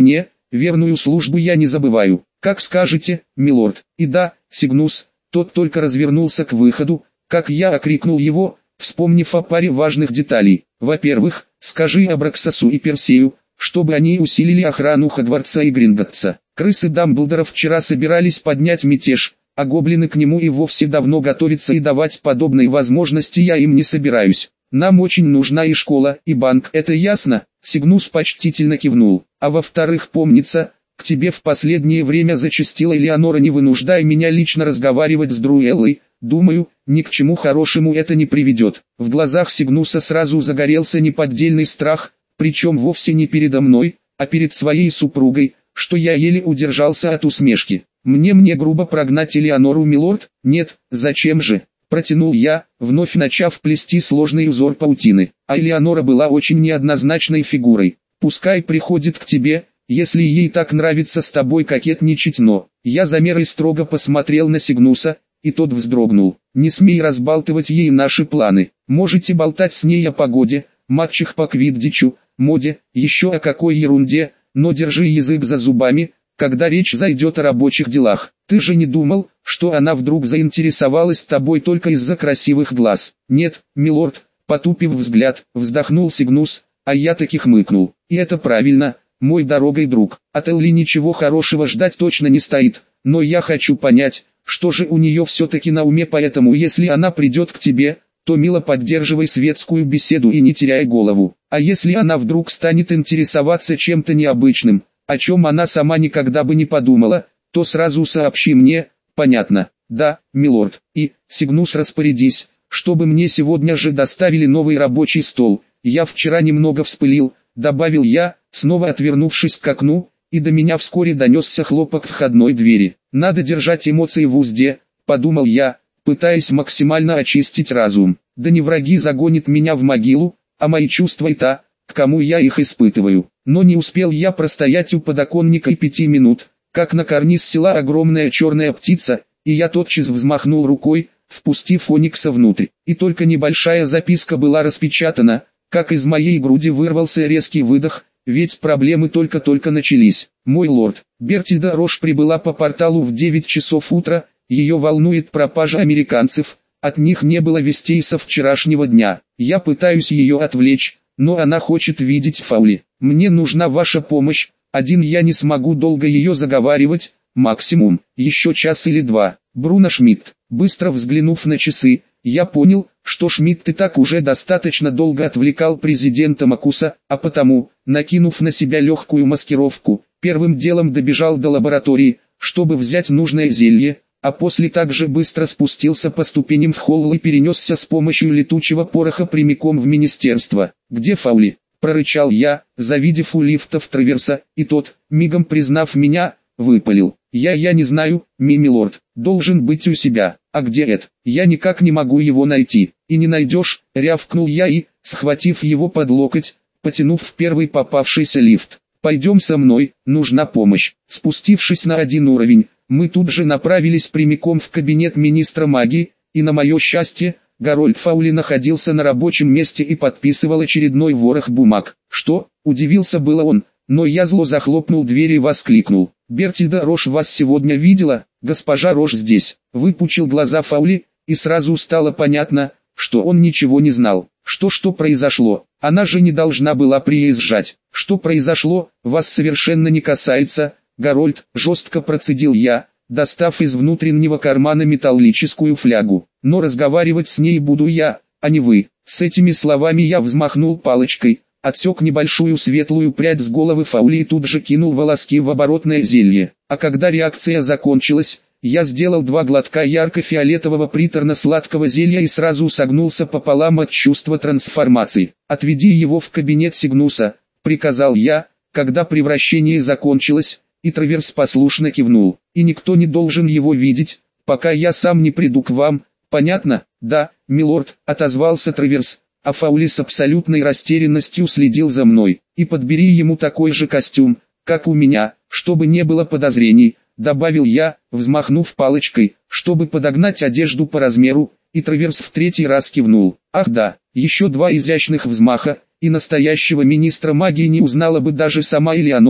верную службу я не забываю. Как скажете, милорд. И да, Сигнус, тот только развернулся к выходу, как я окрикнул его, вспомнив о паре важных деталей. Во-первых, скажи Абраксасу и Персею, чтобы они усилили охрану Хогвартса и Гринготтса. Крысы Дамблдора вчера собирались поднять мятеж, а гоблины к нему и вовсе давно готовятся, и давать подобные возможности я им не собираюсь. Нам очень нужна и школа, и банк, это ясно?» Сигнус почтительно кивнул. «А во-вторых, помнится, к тебе в последнее время зачастила Элеонора, не вынуждай меня лично разговаривать с Друэллой. Думаю, ни к чему хорошему это не приведет». В глазах Сигнуса сразу загорелся неподдельный страх, причем вовсе не передо мной, а перед своей супругой, что я еле удержался от усмешки. «Мне грубо прогнать Элеонору, милорд?» «Нет, зачем же?» Протянул я, вновь начав плести сложный узор паутины. А Элеонора была очень неоднозначной фигурой. «Пускай приходит к тебе, если ей так нравится с тобой кокетничать, но...» Я замер и строго посмотрел на Сигнуса, и тот вздрогнул. «Не смей разбалтывать ей наши планы. Можете болтать с ней о погоде, матчах по квиддичу, моде, еще о какой ерунде, но держи язык за зубами, когда речь зайдет о рабочих делах. Ты же не думал, что она вдруг заинтересовалась тобой только из-за красивых глаз?» «Нет, милорд», потупив взгляд, вздохнул Сигнус, а я таки хмыкнул. «И это правильно, мой дорогой друг. От Элли ничего хорошего ждать точно не стоит, но я хочу понять, что же у нее все-таки на уме, поэтому если она придет к тебе, то мило поддерживай светскую беседу и не теряй голову. А если она вдруг станет интересоваться чем-то необычным, о чем она сама никогда бы не подумала, то сразу сообщи мне, понятно?» «Да, милорд. И, Сигнус, распорядись, чтобы мне сегодня же доставили новый рабочий стол. Я вчера немного вспылил», добавил я, снова отвернувшись к окну, и до меня вскоре донесся хлопок входной двери. «Надо держать эмоции в узде», подумал я, пытаясь максимально очистить разум. «Да не враги загонят меня в могилу, а мои чувства и та, к кому я их испытываю». Но не успел я простоять у подоконника и 5 минут, как на карниз села огромная черная птица, и я тотчас взмахнул рукой, впустив Оникса внутрь. И только небольшая записка была распечатана, как из моей груди вырвался резкий выдох, ведь проблемы только-только начались. «Мой лорд, Бертильда Рош прибыла по порталу в 9 часов утра, ее волнует пропажа американцев, от них не было вестей со вчерашнего дня. Я пытаюсь ее отвлечь, но она хочет видеть Фаули. Мне нужна ваша помощь, один я не смогу долго ее заговаривать, максимум, еще час или два. Бруно Шмидт». Быстро взглянув на часы, я понял, что Шмидт и так уже достаточно долго отвлекал президента Макуса, а потому, накинув на себя легкую маскировку, первым делом добежал до лаборатории, чтобы взять нужное зелье, а после также быстро спустился по ступеням в холл и перенесся с помощью летучего пороха прямиком в министерство. «Где Фаули?» – прорычал я, завидев у лифтов Траверса, и тот, мигом признав меня, выпалил. Я не знаю, милорд, должен быть у себя. А где Эд? Я никак не могу его найти». «И не найдешь», – рявкнул я и, схватив его под локоть, потянув в первый попавшийся лифт. «Пойдем со мной, нужна помощь». Спустившись на 1 уровень, мы тут же направились прямиком в кабинет министра магии, и на мое счастье, Гарольд Фаули находился на рабочем месте и подписывал очередной ворох бумаг. «Что?» – удивился было он, но я зло захлопнул дверь и воскликнул. «Бертильда Рош вас сегодня видела? Госпожа Рош здесь». Выпучил глаза Фаули, и сразу стало понятно, что он ничего не знал. Что произошло? Она же не должна была приезжать. «Что произошло, вас совершенно не касается, Гарольд», жестко процедил я, достав из внутреннего кармана металлическую флягу. «Но разговаривать с ней буду я, а не вы». С этими словами я взмахнул палочкой, отсек небольшую светлую прядь с головы Фаули и тут же кинул волоски в оборотное зелье. А когда реакция закончилась, я сделал 2 глотка ярко-фиолетового приторно-сладкого зелья и сразу согнулся пополам от чувства трансформации. «Отведи его в кабинет Сигнуса», — приказал я, когда превращение закончилось, и Траверс послушно кивнул. «И никто не должен его видеть, пока я сам не приду к вам, понятно?» «Да, милорд», — отозвался Траверс, а Фаули с абсолютной растерянностью следил за мной. «И подбери ему такой же костюм, как у меня, чтобы не было подозрений», — добавил я, взмахнув палочкой, чтобы подогнать одежду по размеру, и Траверс в 3-й раз кивнул. «Ах да, еще 2 изящных взмаха, и настоящего министра магии не узнала бы даже сама Элеонора»,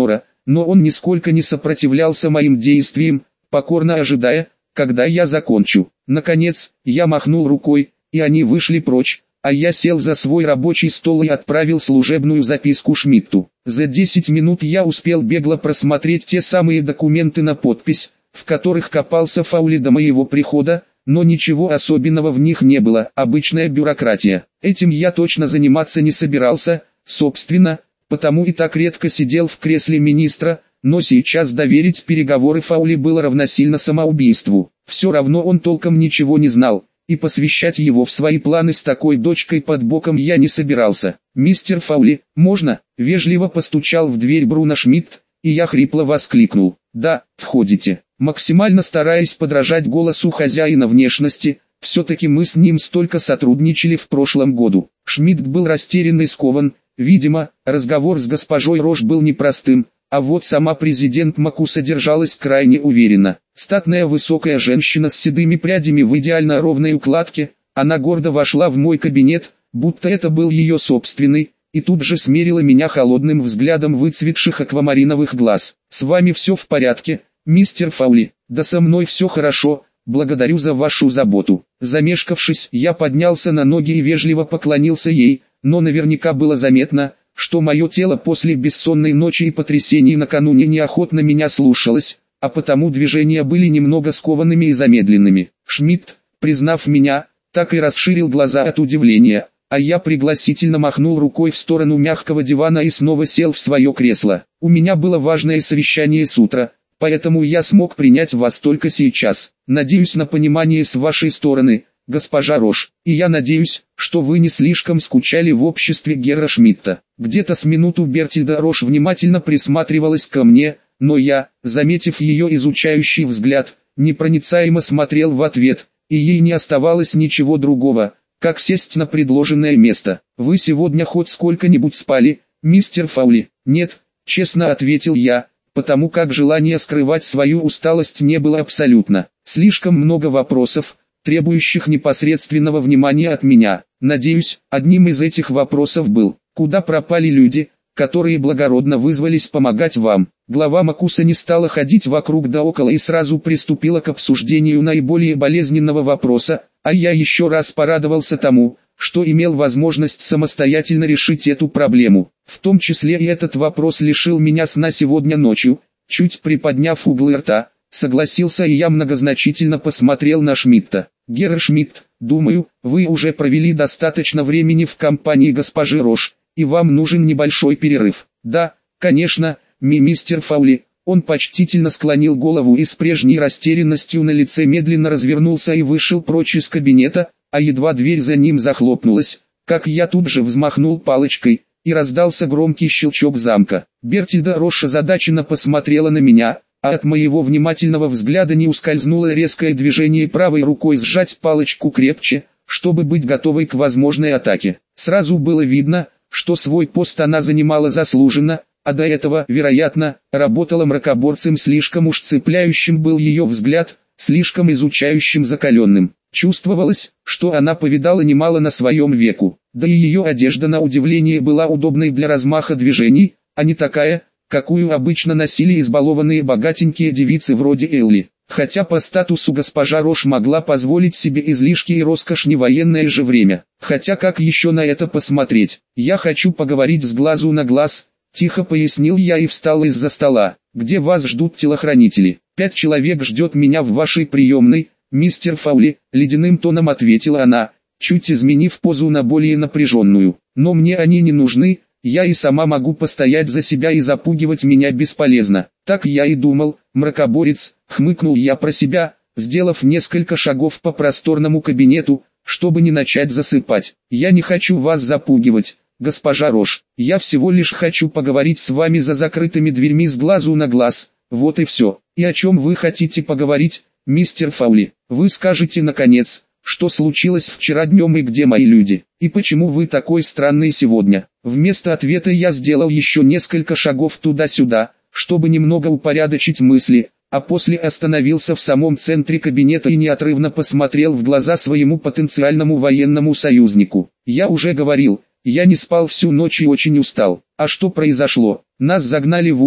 но он нисколько не сопротивлялся моим действиям, покорно ожидая, когда я закончу. Наконец, я махнул рукой, и они вышли прочь, а я сел за свой рабочий стол и отправил служебную записку Шмидту. За 10 минут я успел бегло просмотреть те самые документы на подпись, в которых копался Фаули до моего прихода, но ничего особенного в них не было, обычная бюрократия. Этим я точно заниматься не собирался, собственно, потому и так редко сидел в кресле министра, но сейчас доверить переговоры Фаули было равносильно самоубийству. Все равно он толком ничего не знал, и посвящать его в свои планы с такой дочкой под боком я не собирался. «Мистер Фаули, можно?» — вежливо постучал в дверь Бруно Шмидт, и я хрипло воскликнул. «Да, входите». Максимально стараясь подражать голосу хозяина внешности, все-таки мы с ним столько сотрудничали в прошлом году. Шмидт был растерян и скован, видимо, разговор с госпожой Рош был непростым, а вот сама президент Маку содержалась крайне уверенно. Статная высокая женщина с седыми прядями в идеально ровной укладке, она гордо вошла в мой кабинет, будто это был ее собственный, и тут же смерила меня холодным взглядом выцветших аквамариновых глаз. «С вами все в порядке, мистер Фаули?» «Да со мной все хорошо, благодарю за вашу заботу». Замешкавшись, я поднялся на ноги и вежливо поклонился ей, но наверняка было заметно, что мое тело после бессонной ночи и потрясений накануне неохотно меня слушалось, а потому движения были немного скованными и замедленными. Шмидт, признав меня, так и расширил глаза от удивления, а я пригласительно махнул рукой в сторону мягкого дивана и снова сел в свое кресло. У меня было важное совещание с утра, поэтому я смог принять вас только сейчас. Надеюсь на понимание с вашей стороны, госпожа Рош, и я надеюсь, что вы не слишком скучали в обществе Герра Шмидта. Где-то с минуту Бертильда Рош внимательно присматривалась ко мне, но я, заметив ее изучающий взгляд, непроницаемо смотрел в ответ, и ей не оставалось ничего другого, как сесть на предложенное место. «Вы сегодня хоть сколько-нибудь спали, мистер Фаули?» «Нет», честно ответил я, потому как желания скрывать свою усталость не было абсолютно. Слишком много вопросов, требующих непосредственного внимания от меня. Надеюсь, одним из этих вопросов был, куда пропали люди, которые благородно вызвались помогать вам. Глава Макуса не стала ходить вокруг да около и сразу приступила к обсуждению наиболее болезненного вопроса, а я еще раз порадовался тому, что имел возможность самостоятельно решить эту проблему. В том числе и этот вопрос лишил меня сна сегодня ночью. Чуть приподняв углы рта, согласился и я многозначительно посмотрел на Шмидта. «Герр Шмидт, думаю, вы уже провели достаточно времени в компании госпожи Рош, и вам нужен небольшой перерыв». «Да, конечно, мистер Фаули». Он почтительно склонил голову и с прежней растерянностью на лице медленно развернулся и вышел прочь из кабинета, а едва дверь за ним захлопнулась, как я тут же взмахнул палочкой, и раздался громкий щелчок замка. Бертильда Рош озадаченно посмотрела на меня, а от моего внимательного взгляда не ускользнуло резкое движение правой рукой сжать палочку крепче, чтобы быть готовой к возможной атаке. Сразу было видно, что свой пост она занимала заслуженно, а до этого, вероятно, работала мракоборцем. Слишком уж цепляющим был ее взгляд, слишком изучающим, закаленным. Чувствовалось, что она повидала немало на своем веку, да и ее одежда на удивление была удобной для размаха движений, а не такая, какую обычно носили избалованные богатенькие девицы вроде Элли. Хотя по статусу госпожа Рош могла позволить себе излишки и роскошь не военное же время. Хотя как еще на это посмотреть? «Я хочу поговорить с глазу на глаз», — тихо пояснил я и встал из-за стола. «Где вас ждут телохранители?» «5 человек ждет меня в вашей приемной, мистер Фаули», — ледяным тоном ответила она, чуть изменив позу на более напряженную. «Но мне они не нужны, я и сама могу постоять за себя, и запугивать меня бесполезно». «Так я и думал, мракоборец», — хмыкнул я про себя, сделав несколько шагов по просторному кабинету, чтобы не начать засыпать. «Я не хочу вас запугивать, госпожа Рош, я всего лишь хочу поговорить с вами за закрытыми дверьми с глазу на глаз, вот и все». «И о чем вы хотите поговорить, мистер Фаули? Вы скажете наконец, что случилось вчера днем и где мои люди, и почему вы такой странный сегодня?» Вместо ответа я сделал еще несколько шагов туда-сюда, чтобы немного упорядочить мысли, а после остановился в самом центре кабинета и неотрывно посмотрел в глаза своему потенциальному военному союзнику. «Я уже говорил, я не спал всю ночь и очень устал. А что произошло? Нас загнали в угол,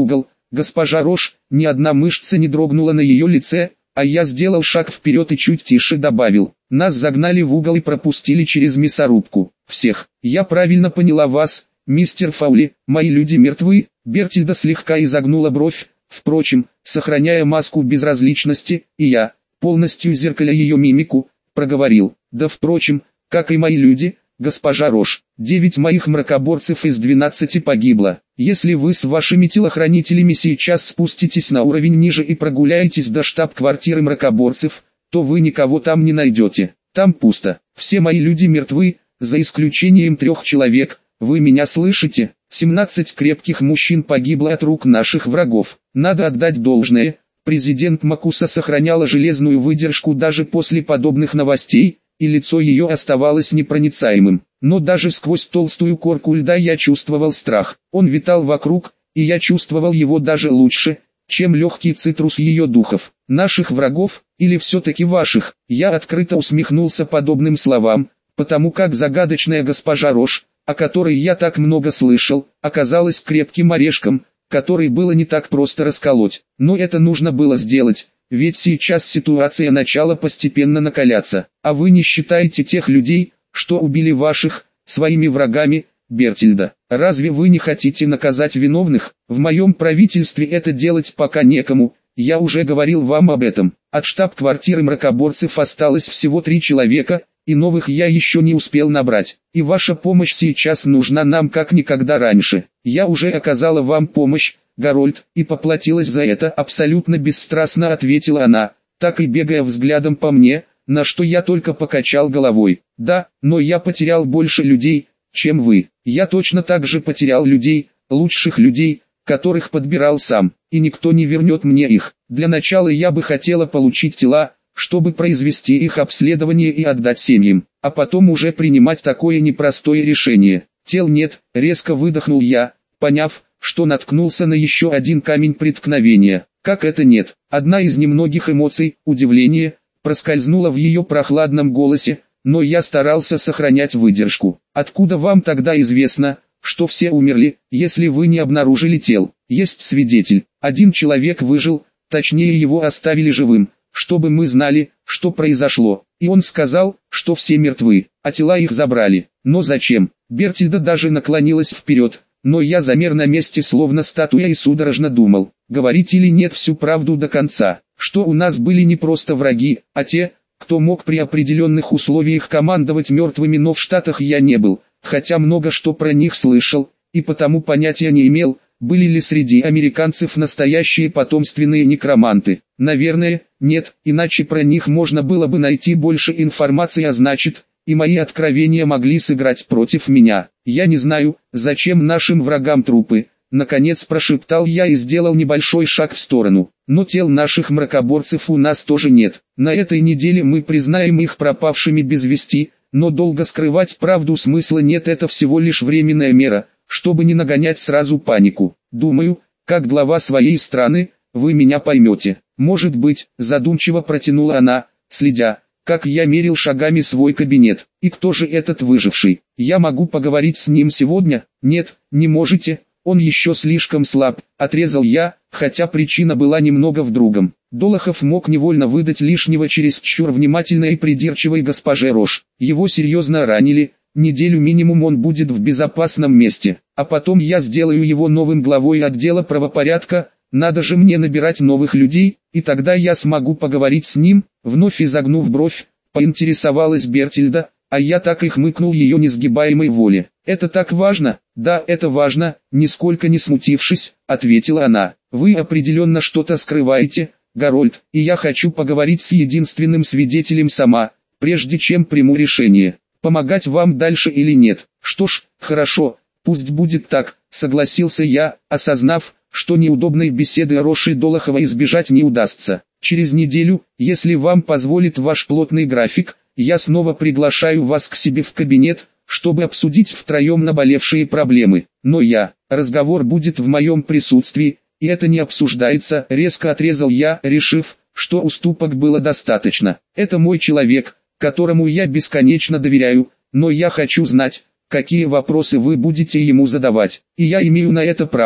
Госпожа Рош, ни одна мышца не дрогнула на ее лице, а я сделал шаг вперед и чуть тише добавил. Нас загнали в угол и пропустили через мясорубку. Всех. Я правильно поняла вас, мистер Фаули, мои люди мертвы? Бертильда слегка изогнула бровь, впрочем, сохраняя маску безразличности, и я, полностью зеркаля ее мимику, проговорил. Да впрочем, как и мои люди, госпожа Рош, 9 моих мракоборцев из 12 погибло. Если вы с вашими телохранителями сейчас спуститесь на уровень ниже и прогуляетесь до штаб-квартиры мракоборцев, то вы никого там не найдете. Там пусто. Все мои люди мертвы, за исключением 3 человек. Вы меня слышите? 17 крепких мужчин погибло от рук наших врагов. Надо отдать должное. Президент Макуса сохраняла железную выдержку даже после подобных новостей, и лицо ее оставалось непроницаемым. Но даже сквозь толстую корку льда я чувствовал страх. Он витал вокруг, и я чувствовал его даже лучше, чем легкий цитрус ее духов. Наших врагов, или все-таки ваших? Я открыто усмехнулся подобным словам, потому как загадочная госпожа Рош, о которой я так много слышал, оказалась крепким орешком, который было не так просто расколоть. Но это нужно было сделать. Ведь сейчас ситуация начала постепенно накаляться. А вы не считаете тех людей, что убили ваших, своими врагами, Бертильда? Разве вы не хотите наказать виновных? В моем правительстве это делать пока некому, я уже говорил вам об этом. От штаб-квартиры мракоборцев осталось всего 3 человека, и новых я еще не успел набрать. И ваша помощь сейчас нужна нам как никогда раньше. Я уже оказала вам помощь, Гарольд, и поплатилась за это, абсолютно бесстрастно ответила она, так и бегая взглядом по мне, на что я только покачал головой. Да, но я потерял больше людей, чем вы. Я точно так же потерял людей, лучших людей, которых подбирал сам, и никто не вернет мне их. Для начала я бы хотела получить тела, чтобы произвести их обследование и отдать семьям, а потом уже принимать такое непростое решение. Тел нет, резко выдохнул я, поняв, что наткнулся на еще один камень преткновения. Как это нет? Одна из немногих эмоций, удивление, проскользнула в ее прохладном голосе, но я старался сохранять выдержку. Откуда вам тогда известно, что все умерли, если вы не обнаружили тел? Есть свидетель. Один человек выжил, точнее его оставили живым, чтобы мы знали, что произошло. И он сказал, что все мертвы, а тела их забрали. Но зачем? Бертильда даже наклонилась вперед. Но я замер на месте словно статуя и судорожно думал, говорить или нет всю правду до конца, что у нас были не просто враги, а те, кто мог при определенных условиях командовать мертвыми, но в Штатах я не был, хотя много что про них слышал, и потому понятия не имел, были ли среди американцев настоящие потомственные некроманты. Наверное, нет, иначе про них можно было бы найти больше информации, а значит, и мои откровения могли сыграть против меня. Я не знаю, зачем нашим врагам трупы, наконец прошептал я и сделал небольшой шаг в сторону. Но тел наших мракоборцев у нас тоже нет. На этой неделе мы признаем их пропавшими без вести, но долго скрывать правду смысла нет, это всего лишь временная мера, чтобы не нагонять сразу панику. Думаю, как глава своей страны, вы меня поймете. Может быть, задумчиво протянула она, следя, как я мерил шагами свой кабинет. И кто же этот выживший? Я могу поговорить с ним сегодня? Нет, не можете, он еще слишком слаб, отрезал я, хотя причина была немного в другом. Долохов мог невольно выдать лишнего чересчур внимательной и придирчивой госпоже Рош. Его серьезно ранили, неделю минимум он будет в безопасном месте, а потом я сделаю его новым главой отдела правопорядка. Надо же мне набирать новых людей, и тогда я смогу поговорить с ним. Вновь изогнув бровь, поинтересовалась Бертильда, а я так и хмыкнул ее несгибаемой воле. «Это так важно?» «Да, это важно», нисколько не смутившись, ответила она. «Вы определенно что-то скрываете, Гарольд, и я хочу поговорить с единственным свидетелем сама, прежде чем приму решение, помогать вам дальше или нет». «Что ж, хорошо, пусть будет так», согласился я, осознав, что неудобной беседы Роши Долохова избежать не удастся. «Через неделю, если вам позволит ваш плотный график, я снова приглашаю вас к себе в кабинет, чтобы обсудить втроем наболевшие проблемы. Но разговор будет в моем присутствии, и это не обсуждается», резко отрезал я, решив, что уступок было достаточно. «Это мой человек, которому я бесконечно доверяю, но я хочу знать, какие вопросы вы будете ему задавать, и я имею на это право,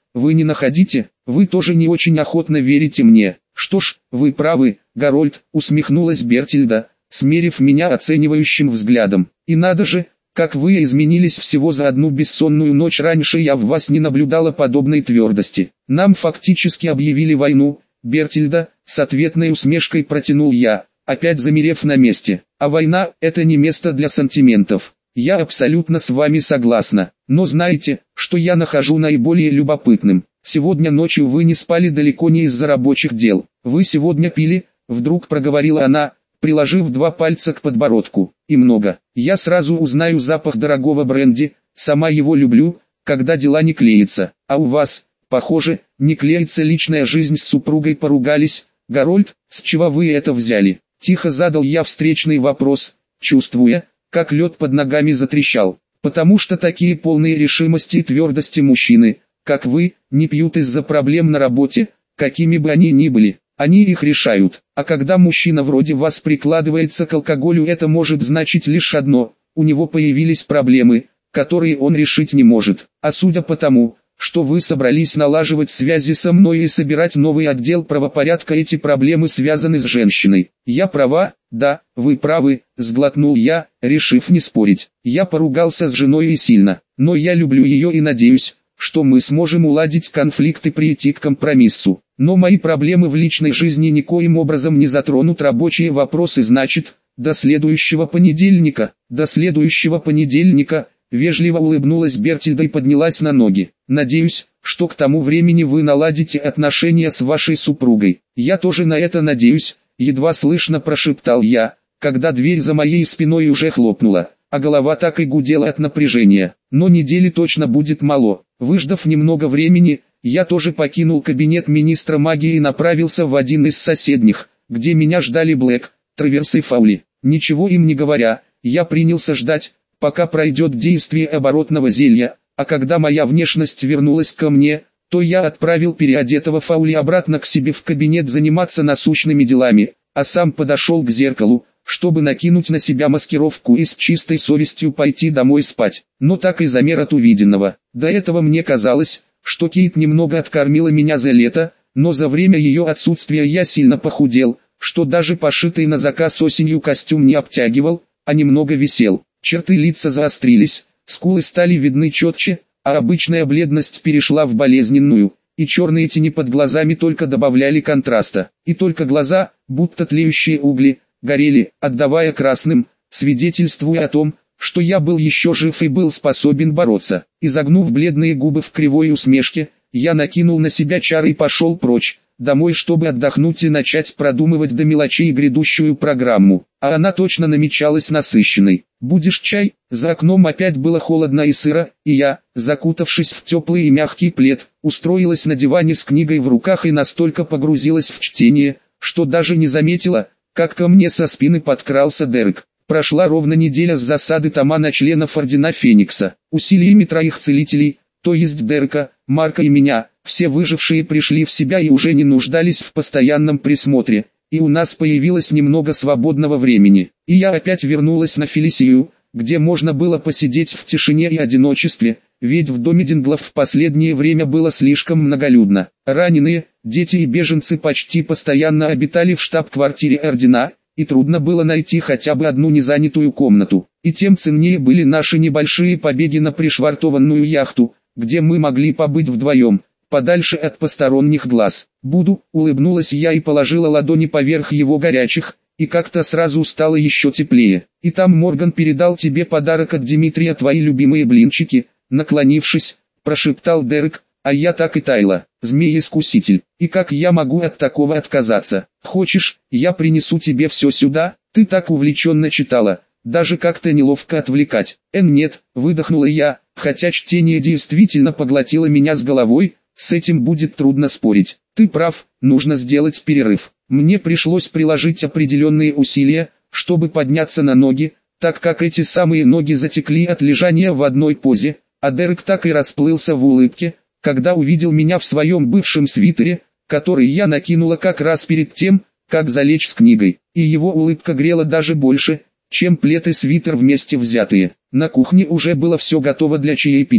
вы не находите? Вы тоже не очень охотно верите мне. Что ж, вы правы, Гарольд, усмехнулась Бертильда, смерив меня оценивающим взглядом. И надо же, как вы изменились всего за одну бессонную ночь. Раньше я в вас не наблюдала подобной твердости. Нам фактически объявили войну, Бертильда, с ответной усмешкой протянул я, опять замерев на месте. А война – это не место для сантиментов. Я абсолютно с вами согласна. Но знаете, что я нахожу наиболее любопытным? Сегодня ночью вы не спали далеко не из-за рабочих дел. Вы сегодня пили, вдруг проговорила она, приложив 2 пальца к подбородку. И много. Я сразу узнаю запах дорогого бренди, сама его люблю, когда дела не клеятся. А у вас, похоже, не клеится личная жизнь. С супругой поругались. Гарольд, с чего вы это взяли? Тихо задал я встречный вопрос, чувствуя, как лед под ногами затрещал. Потому что такие полные решимости и твердости мужчины, как вы, не пьют из-за проблем на работе, какими бы они ни были. Они их решают. А когда мужчина вроде вас прикладывается к алкоголю, это может значить лишь одно: у него появились проблемы, которые он решить не может. А судя по тому, что вы собрались налаживать связи со мной и собирать новый отдел правопорядка, эти проблемы связаны с женщиной. Я права? Да, вы правы, сглотнул я, решив не спорить. Я поругался с женой и сильно, но я люблю ее и надеюсь, что мы сможем уладить конфликт и прийти к компромиссу. Но мои проблемы в личной жизни никоим образом не затронут рабочие вопросы. Значит, до следующего понедельника. До следующего понедельника. Вежливо улыбнулась Бертильда и поднялась на ноги. Надеюсь, что к тому времени вы наладите отношения с вашей супругой. Я тоже на это надеюсь, едва слышно прошептал я, когда дверь за моей спиной уже хлопнула, а голова так и гудела от напряжения. Но недели точно будет мало. Выждав немного времени, я тоже покинул кабинет министра магии и направился в один из соседних, где меня ждали Блэк, Траверс и Фаули. Ничего им не говоря, я принялся ждать, пока пройдет действие оборотного зелья, а когда моя внешность вернулась ко мне, то я отправил переодетого Фаули обратно к себе в кабинет заниматься насущными делами, а сам подошел к зеркалу, чтобы накинуть на себя маскировку и с чистой совестью пойти домой спать. Но так и замер от увиденного. До этого мне казалось, что Кейт немного откормила меня за лето, но за время ее отсутствия я сильно похудел, что даже пошитый на заказ осенью костюм не обтягивал, а немного висел. Черты лица заострились, скулы стали видны четче, а обычная бледность перешла в болезненную, и черные тени под глазами только добавляли контраста. И только глаза, будто тлеющие угли, горели, отдавая красным, свидетельствуя о том, что я был еще жив и был способен бороться. Изогнув бледные губы в кривой усмешке, я накинул на себя чары и пошел прочь, домой, чтобы отдохнуть и начать продумывать до мелочей грядущую программу. А она точно намечалась насыщенной. «Будешь чай?» За окном опять было холодно и сыро, и я, закутавшись в теплый и мягкий плед, устроилась на диване с книгой в руках и настолько погрузилась в чтение, что даже не заметила, как ко мне со спины подкрался Дерек. Прошла ровно неделя с засады Тамана членов Ордена Феникса. Усилиями 3 целителей, то есть Дерека, Марка и меня, все выжившие пришли в себя и уже не нуждались в постоянном присмотре, и у нас появилось немного свободного времени. И я опять вернулась на Фелисию, где можно было посидеть в тишине и одиночестве, ведь в доме Динглов в последнее время было слишком многолюдно. Раненые, дети и беженцы почти постоянно обитали в штаб-квартире Ордена, и трудно было найти хотя бы одну незанятую комнату. И тем ценнее были наши небольшие побеги на пришвартованную яхту, где мы могли побыть вдвоем, подальше от посторонних глаз. «Буду», улыбнулась я и положила ладони поверх его горячих, и как-то сразу стало еще теплее. «И там Морган передал тебе подарок от Дмитрия, твои любимые блинчики», наклонившись, прошептал Дерек, а я так и таяла. «Змей-искуситель, и как я могу от такого отказаться? Хочешь, я принесу тебе все сюда?» Ты так увлеченно читала, даже как-то неловко отвлекать. Нет, выдохнула я, хотя чтение действительно поглотило меня с головой, с этим будет трудно спорить. Ты прав, нужно сделать перерыв. Мне пришлось приложить определенные усилия, чтобы подняться на ноги, так как эти самые ноги затекли от лежания в одной позе, а Дерек так и расплылся в улыбке, когда увидел меня в своем бывшем свитере, который я накинула как раз перед тем, как залечь с книгой, и его улыбка грела даже больше, чем плед и свитер вместе взятые. На кухне уже было все готово для чаепития.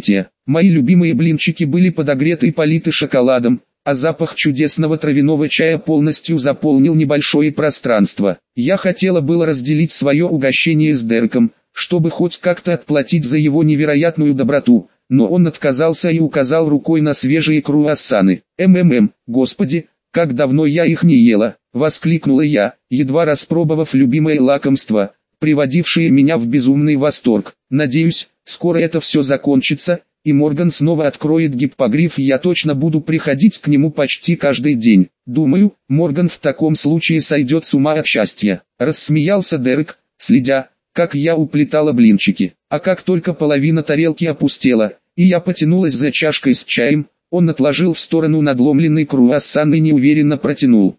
Мои любимые блинчики были подогреты и политы шоколадом, а запах чудесного травяного чая полностью заполнил небольшое пространство. Я хотела было разделить свое угощение с Дереком, чтобы хоть как-то отплатить за его невероятную доброту, но он отказался и указал рукой на свежие круассаны. Господи, как давно я их не ела!» — воскликнула я, едва распробовав любимое лакомство, приводившее меня в безумный восторг. «Надеюсь, скоро это все закончится, и Морган снова откроет гиппогриф, и я точно буду приходить к нему почти каждый день. Думаю, Морган в таком случае сойдет с ума от счастья», — рассмеялся Дерек, следя, как я уплетала блинчики. А как только половина тарелки опустела, и я потянулась за чашкой с чаем, он отложил в сторону надломленный круассан и неуверенно протянул.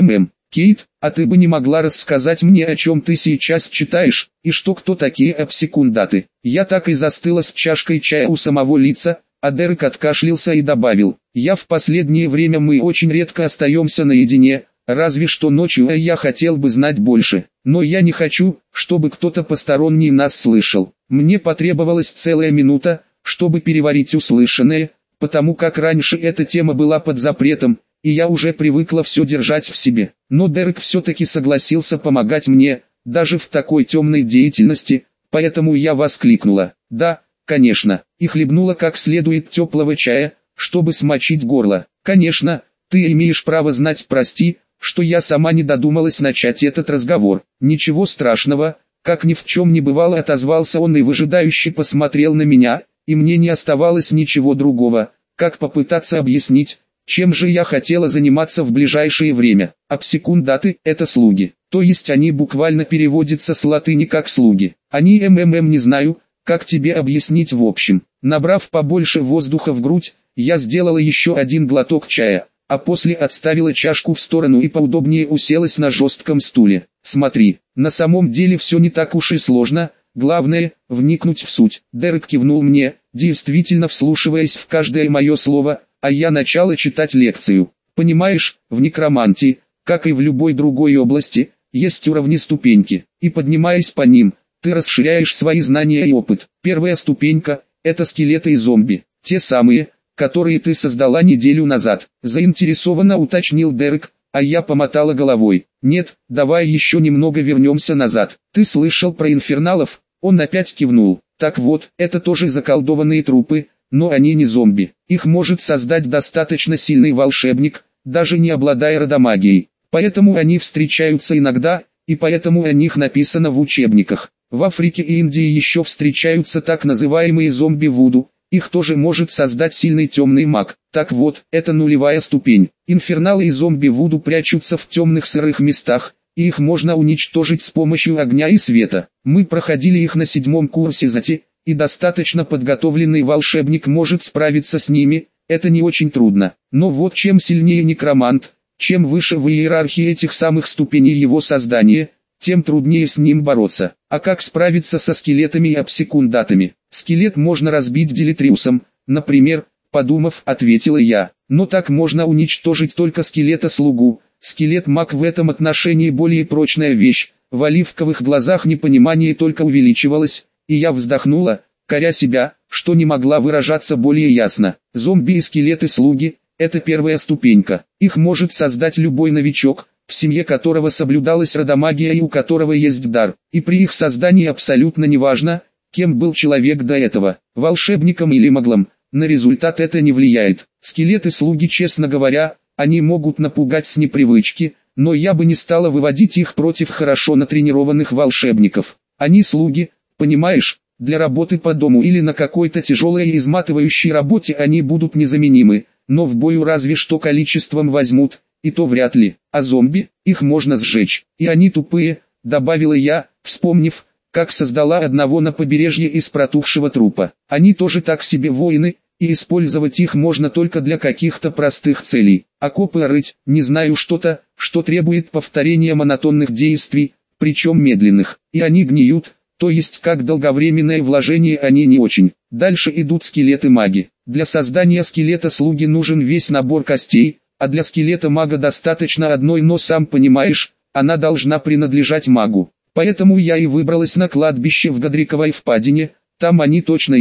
Кейт, а ты бы не могла рассказать мне, о чем ты сейчас читаешь, и что кто такие абсекундаты?» Я так и застыла с чашкой чая у самого лица, а Дерек откашлялся и добавил: «Я в последнее время мы очень редко остаемся наедине, разве что ночью, а я хотел бы знать больше, но я не хочу, чтобы кто-то посторонний нас слышал». Мне потребовалась целая минута, чтобы переварить услышанное, потому как раньше эта тема была под запретом, и я уже привыкла все держать в себе. Но Дерек все-таки согласился помогать мне, даже в такой темной деятельности, поэтому я воскликнула: «Да, конечно», и хлебнула как следует теплого чая, чтобы смочить горло. «Конечно, ты имеешь право знать, прости, что я сама не додумалась начать этот разговор». «Ничего страшного», — как ни в чем не бывало, отозвался он и выжидающе посмотрел на меня, и мне не оставалось ничего другого, как попытаться объяснить, чем же я хотела заниматься в ближайшее время. Абсекундаты – это слуги, то есть они буквально переводятся с латыни как слуги. Они не знаю, как тебе объяснить в общем. Набрав побольше воздуха в грудь, я сделала еще один глоток чая, а после отставила чашку в сторону и поудобнее уселась на жестком стуле. «Смотри, на самом деле все не так уж и сложно, главное – вникнуть в суть». Дерек кивнул мне, действительно вслушиваясь в каждое мое слово, а я начала читать лекцию. «Понимаешь, в некромантии, как и в любой другой области, есть уровни-ступеньки, и поднимаясь по ним, ты расширяешь свои знания и опыт. Первая ступенька – это скелеты и зомби, те самые, которые ты создала неделю назад», – заинтересованно уточнил Дерек, а я помотала головой. «Нет, давай еще немного вернемся назад. Ты слышал про инферналов?» Он опять кивнул. «Так вот, это тоже заколдованные трупы, но они не зомби. Их может создать достаточно сильный волшебник, даже не обладая родомагией. Поэтому они встречаются иногда, и поэтому о них написано в учебниках. В Африке и Индии еще встречаются так называемые зомби-вуду. Их тоже может создать сильный темный маг. Так вот, это нулевая ступень. Инферналы и зомби-вуду прячутся в темных сырых местах, и их можно уничтожить с помощью огня и света. Мы проходили их на 7-м курсе ЗАТИ, и достаточно подготовленный волшебник может справиться с ними, это не очень трудно. Но вот чем сильнее некромант, чем выше в иерархии этих самых ступеней его создания, тем труднее с ним бороться. А как справиться со скелетами и абсекундатами? Скелет можно разбить делитриусом, например, подумав, ответила я. Но так можно уничтожить только скелета-слугу. Скелет-маг в этом отношении более прочная вещь. В оливковых глазах непонимание только увеличивалось, и я вздохнула, коря себя, что не могла выражаться более ясно. Зомби и скелеты-слуги – это первая ступенька. Их может создать любой новичок, в семье которого соблюдалась родомагия и у которого есть дар. И при их создании абсолютно неважно, кем был человек до этого, волшебником или маглом, на результат это не влияет. Скелеты-слуги, честно говоря, они могут напугать с непривычки, но я бы не стала выводить их против хорошо натренированных волшебников. Они слуги, понимаешь, для работы по дому или на какой-то тяжелой и изматывающей работе они будут незаменимы, но в бою разве что количеством возьмут, и то вряд ли. А зомби, их можно сжечь, и они тупые, добавила я, вспомнив, как создала одного на побережье из протухшего трупа. Они тоже так себе воины, и использовать их можно только для каких-то простых целей. Окопы рыть, не знаю, что-то, что требует повторения монотонных действий, причем медленных, и они гниют, то есть как долговременное вложение они не очень. Дальше идут скелеты-маги. Для создания скелета-слуги нужен весь набор костей, а для скелета-мага достаточно одной, но сам понимаешь, она должна принадлежать магу. Поэтому я и выбралась на кладбище в Годриковой впадине, там они точно есть.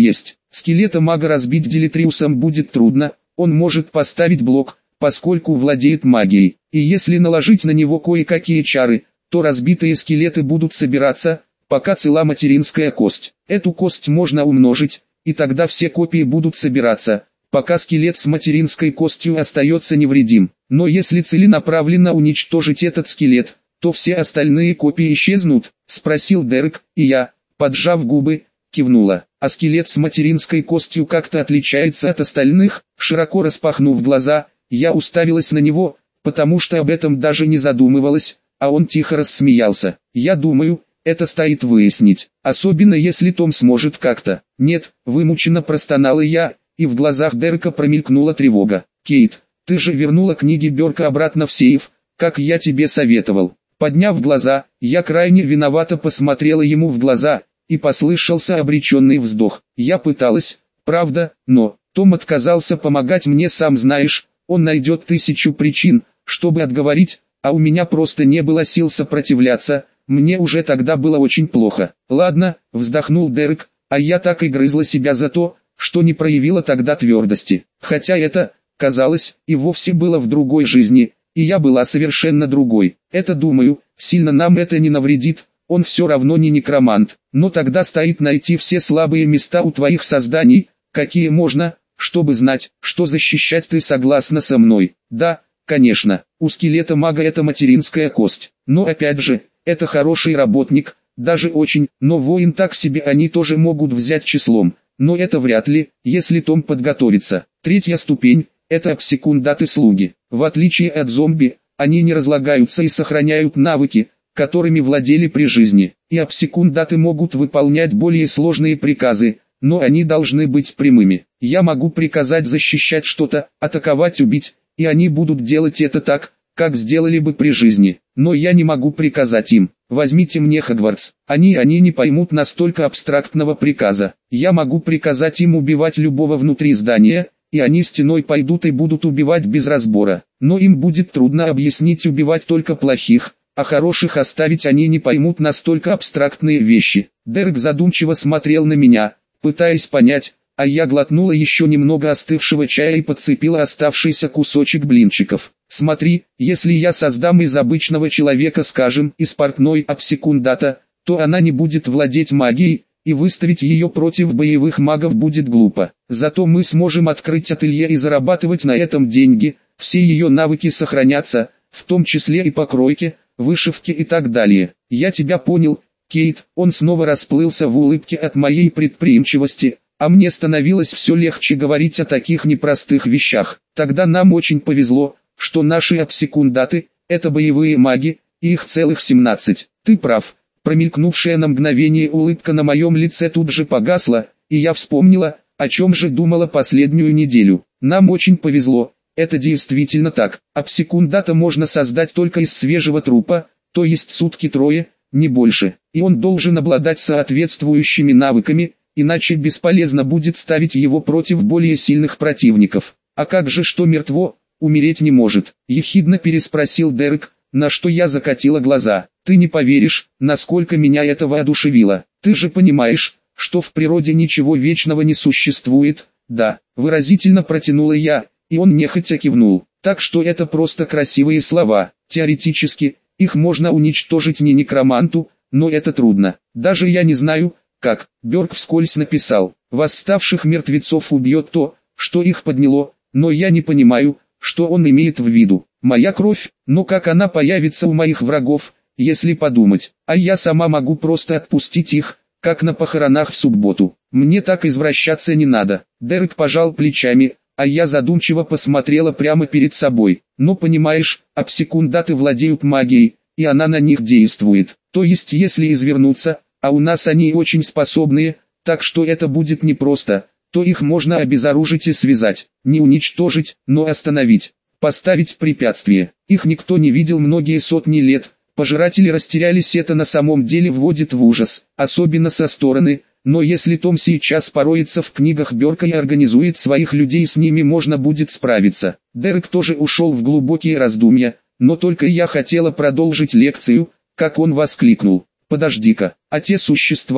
Скелета мага разбить Делитриусом будет трудно, он может поставить блок, поскольку владеет магией, и если наложить на него кое-какие чары, то разбитые скелеты будут собираться, пока цела материнская кость. Эту кость можно умножить, и тогда все копии будут собираться, пока скелет с материнской костью остается невредим. Но если целенаправленно уничтожить этот скелет, то все остальные копии исчезнут, спросил Дерек, и я, поджав губы, кивнула. А скелет с материнской костью как-то отличается от остальных? Широко распахнув глаза, я уставилась на него, потому что об этом даже не задумывалась, а он тихо рассмеялся. Я думаю, это стоит выяснить, особенно если Том сможет как-то. Нет, вымученно простонала я, и в глазах Дерека промелькнула тревога. Кейт, ты же вернула книги Бёрка обратно в сейф, как я тебе советовал. Подняв глаза, я крайне виновато посмотрела ему в глаза, и послышался обреченный вздох. Я пыталась, правда, но Том отказался помогать мне, сам знаешь, он найдет 1000 причин, чтобы отговорить, а у меня просто не было сил сопротивляться, мне уже тогда было очень плохо. Ладно, вздохнул Дерек, а я так и грызла себя за то, что не проявила тогда твердости. Хотя это, казалось, и вовсе было в другой жизни, и я была совершенно другой. Это, думаю, сильно нам это не навредит. Он все равно не некромант, но тогда стоит найти все слабые места у твоих созданий, какие можно, чтобы знать, что защищать. Ты согласна со мной? Да, конечно, у скелета мага это материнская кость, но опять же, это хороший работник, даже очень, но воин так себе, они тоже могут взять числом, но это вряд ли, если Том подготовится. Третья ступень – это обсекундаты-слуги. В отличие от зомби, они не разлагаются и сохраняют навыки, которыми владели при жизни, и обсекундаты могут выполнять более сложные приказы, но они должны быть прямыми. Я могу приказать защищать что-то, атаковать, убить, и они будут делать это так, как сделали бы при жизни, но я не могу приказать им: возьмите мне Хогвартс. Они не поймут настолько абстрактного приказа. Я могу приказать им убивать любого внутри здания, и они стеной пойдут и будут убивать без разбора, но им будет трудно объяснить убивать только плохих, а хороших оставить. Они не поймут настолько абстрактные вещи. Дерек задумчиво смотрел на меня, пытаясь понять, а я глотнула еще немного остывшего чая и подцепила оставшийся кусочек блинчиков. Смотри, если я создам из обычного человека, скажем, из портной обсекундата, то она не будет владеть магией, и выставить ее против боевых магов будет глупо. Зато мы сможем открыть ателье и зарабатывать на этом деньги, все ее навыки сохранятся, в том числе и покройки, вышивки и так далее. Я тебя понял, Кейт. Он снова расплылся в улыбке от моей предприимчивости, а мне становилось все легче говорить о таких непростых вещах. Тогда нам очень повезло, что наши обсекундаты – это боевые маги, и их целых 17. Ты прав. Промелькнувшая на мгновение улыбка на моем лице тут же погасла, и я вспомнила, о чем же думала последнюю неделю. Нам очень повезло. Это действительно так. Обсекундата можно создать только из свежего трупа, то есть сутки-трое, не больше. И он должен обладать соответствующими навыками, иначе бесполезно будет ставить его против более сильных противников. А как же, что мертво, умереть не может? Ехидно переспросил Дерек, на что я закатила глаза. Ты не поверишь, насколько меня это воодушевило. Ты же понимаешь, что в природе ничего вечного не существует. Да, выразительно протянула я, и он нехотя кивнул. Так что это просто красивые слова. Теоретически, их можно уничтожить не некроманту, но это трудно. Даже я не знаю, как. Бёрк вскользь написал: восставших мертвецов убьет то, что их подняло, но я не понимаю, что он имеет в виду. Моя кровь, но как она появится у моих врагов, если подумать, а я сама могу просто отпустить их, как на похоронах в субботу. Мне так извращаться не надо. Дерек пожал плечами, а я задумчиво посмотрела прямо перед собой. Но понимаешь, обсекундаты владеют магией, и она на них действует. То есть если извернуться, а у нас они очень способные, так что это будет непросто, то их можно обезоружить и связать. Не уничтожить, но остановить. Поставить препятствие. Их никто не видел многие сотни лет. Пожиратели растерялись, это на самом деле вводит в ужас, особенно со стороны, но если Том сейчас пороется в книгах Бёрка и организует своих людей, с ними можно будет справиться. Дерек тоже ушел в глубокие раздумья, но только я хотела продолжить лекцию, как он воскликнул: подожди-ка, а те существа,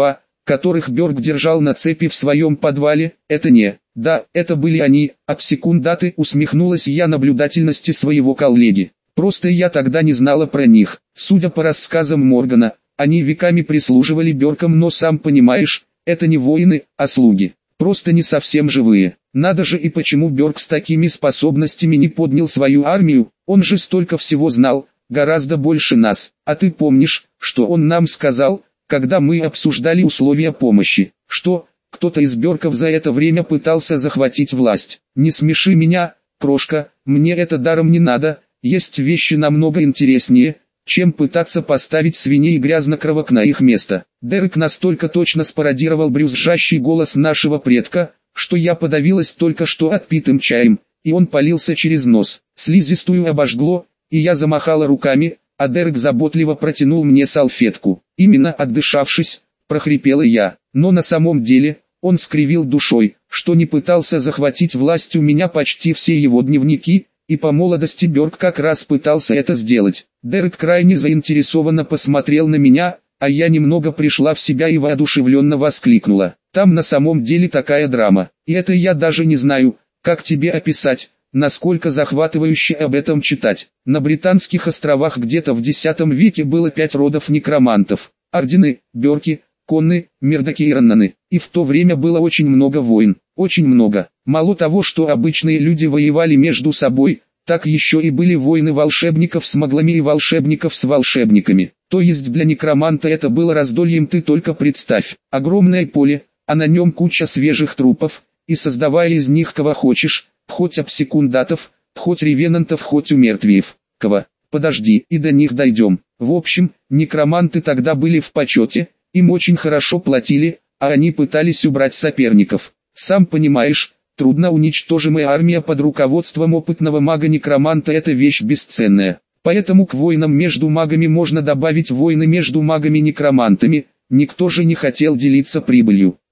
которых Бёрк держал на цепи в своем подвале, это не... Да, это были они, обсекундаты, усмехнулась я наблюдательности своего коллеги. Просто я тогда не знала про них. Судя по рассказам Моргана, они веками прислуживали Бёркам, но сам понимаешь, это не воины, а слуги. Просто не совсем живые. Надо же, и почему Бёрк с такими способностями не поднял свою армию, он же столько всего знал, гораздо больше нас. А ты помнишь, что он нам сказал, когда мы обсуждали условия помощи? Что, кто-то из Бёрков за это время пытался захватить власть? Не смеши меня, крошка, мне это даром не надо, есть вещи намного интереснее, чем пытаться поставить свиней грязнокровок на их место. Дерек настолько точно спародировал брюзжащий голос нашего предка, что я подавилась только что отпитым чаем, и он полился через нос. Слизистую обожгло, и я замахала руками, а Дерек заботливо протянул мне салфетку. Именно отдышавшись, прохрипела я, но на самом деле, он скривил душой, что не пытался захватить власть. У меня почти все его дневники, и по молодости Бёрк как раз пытался это сделать. Дерек крайне заинтересованно посмотрел на меня, а я немного пришла в себя и воодушевленно воскликнула. Там на самом деле такая драма, и это я даже не знаю, как тебе описать, насколько захватывающе об этом читать. На Британских островах где-то в X веке было 5 родов некромантов: ордены, Бёрки, конны, Мирдаки и Раннаны. И в то время было очень много войн, очень много. Мало того, что обычные люди воевали между собой, так еще и были войны волшебников с маглами и волшебников с волшебниками. То есть для некроманта это было раздольем. Ты только представь, огромное поле, а на нем куча свежих трупов, и создавая из них кого хочешь, хоть обсекундатов, хоть ревенантов, хоть умертвиев. Кого? Подожди, и до них дойдем. В общем, некроманты тогда были в почете, им очень хорошо платили, а они пытались убрать соперников. Сам понимаешь, трудно уничтожимая армия под руководством опытного мага-некроманта — это вещь бесценная. Поэтому к войнам между магами можно добавить войны между магами-некромантами, никто же не хотел делиться прибылью.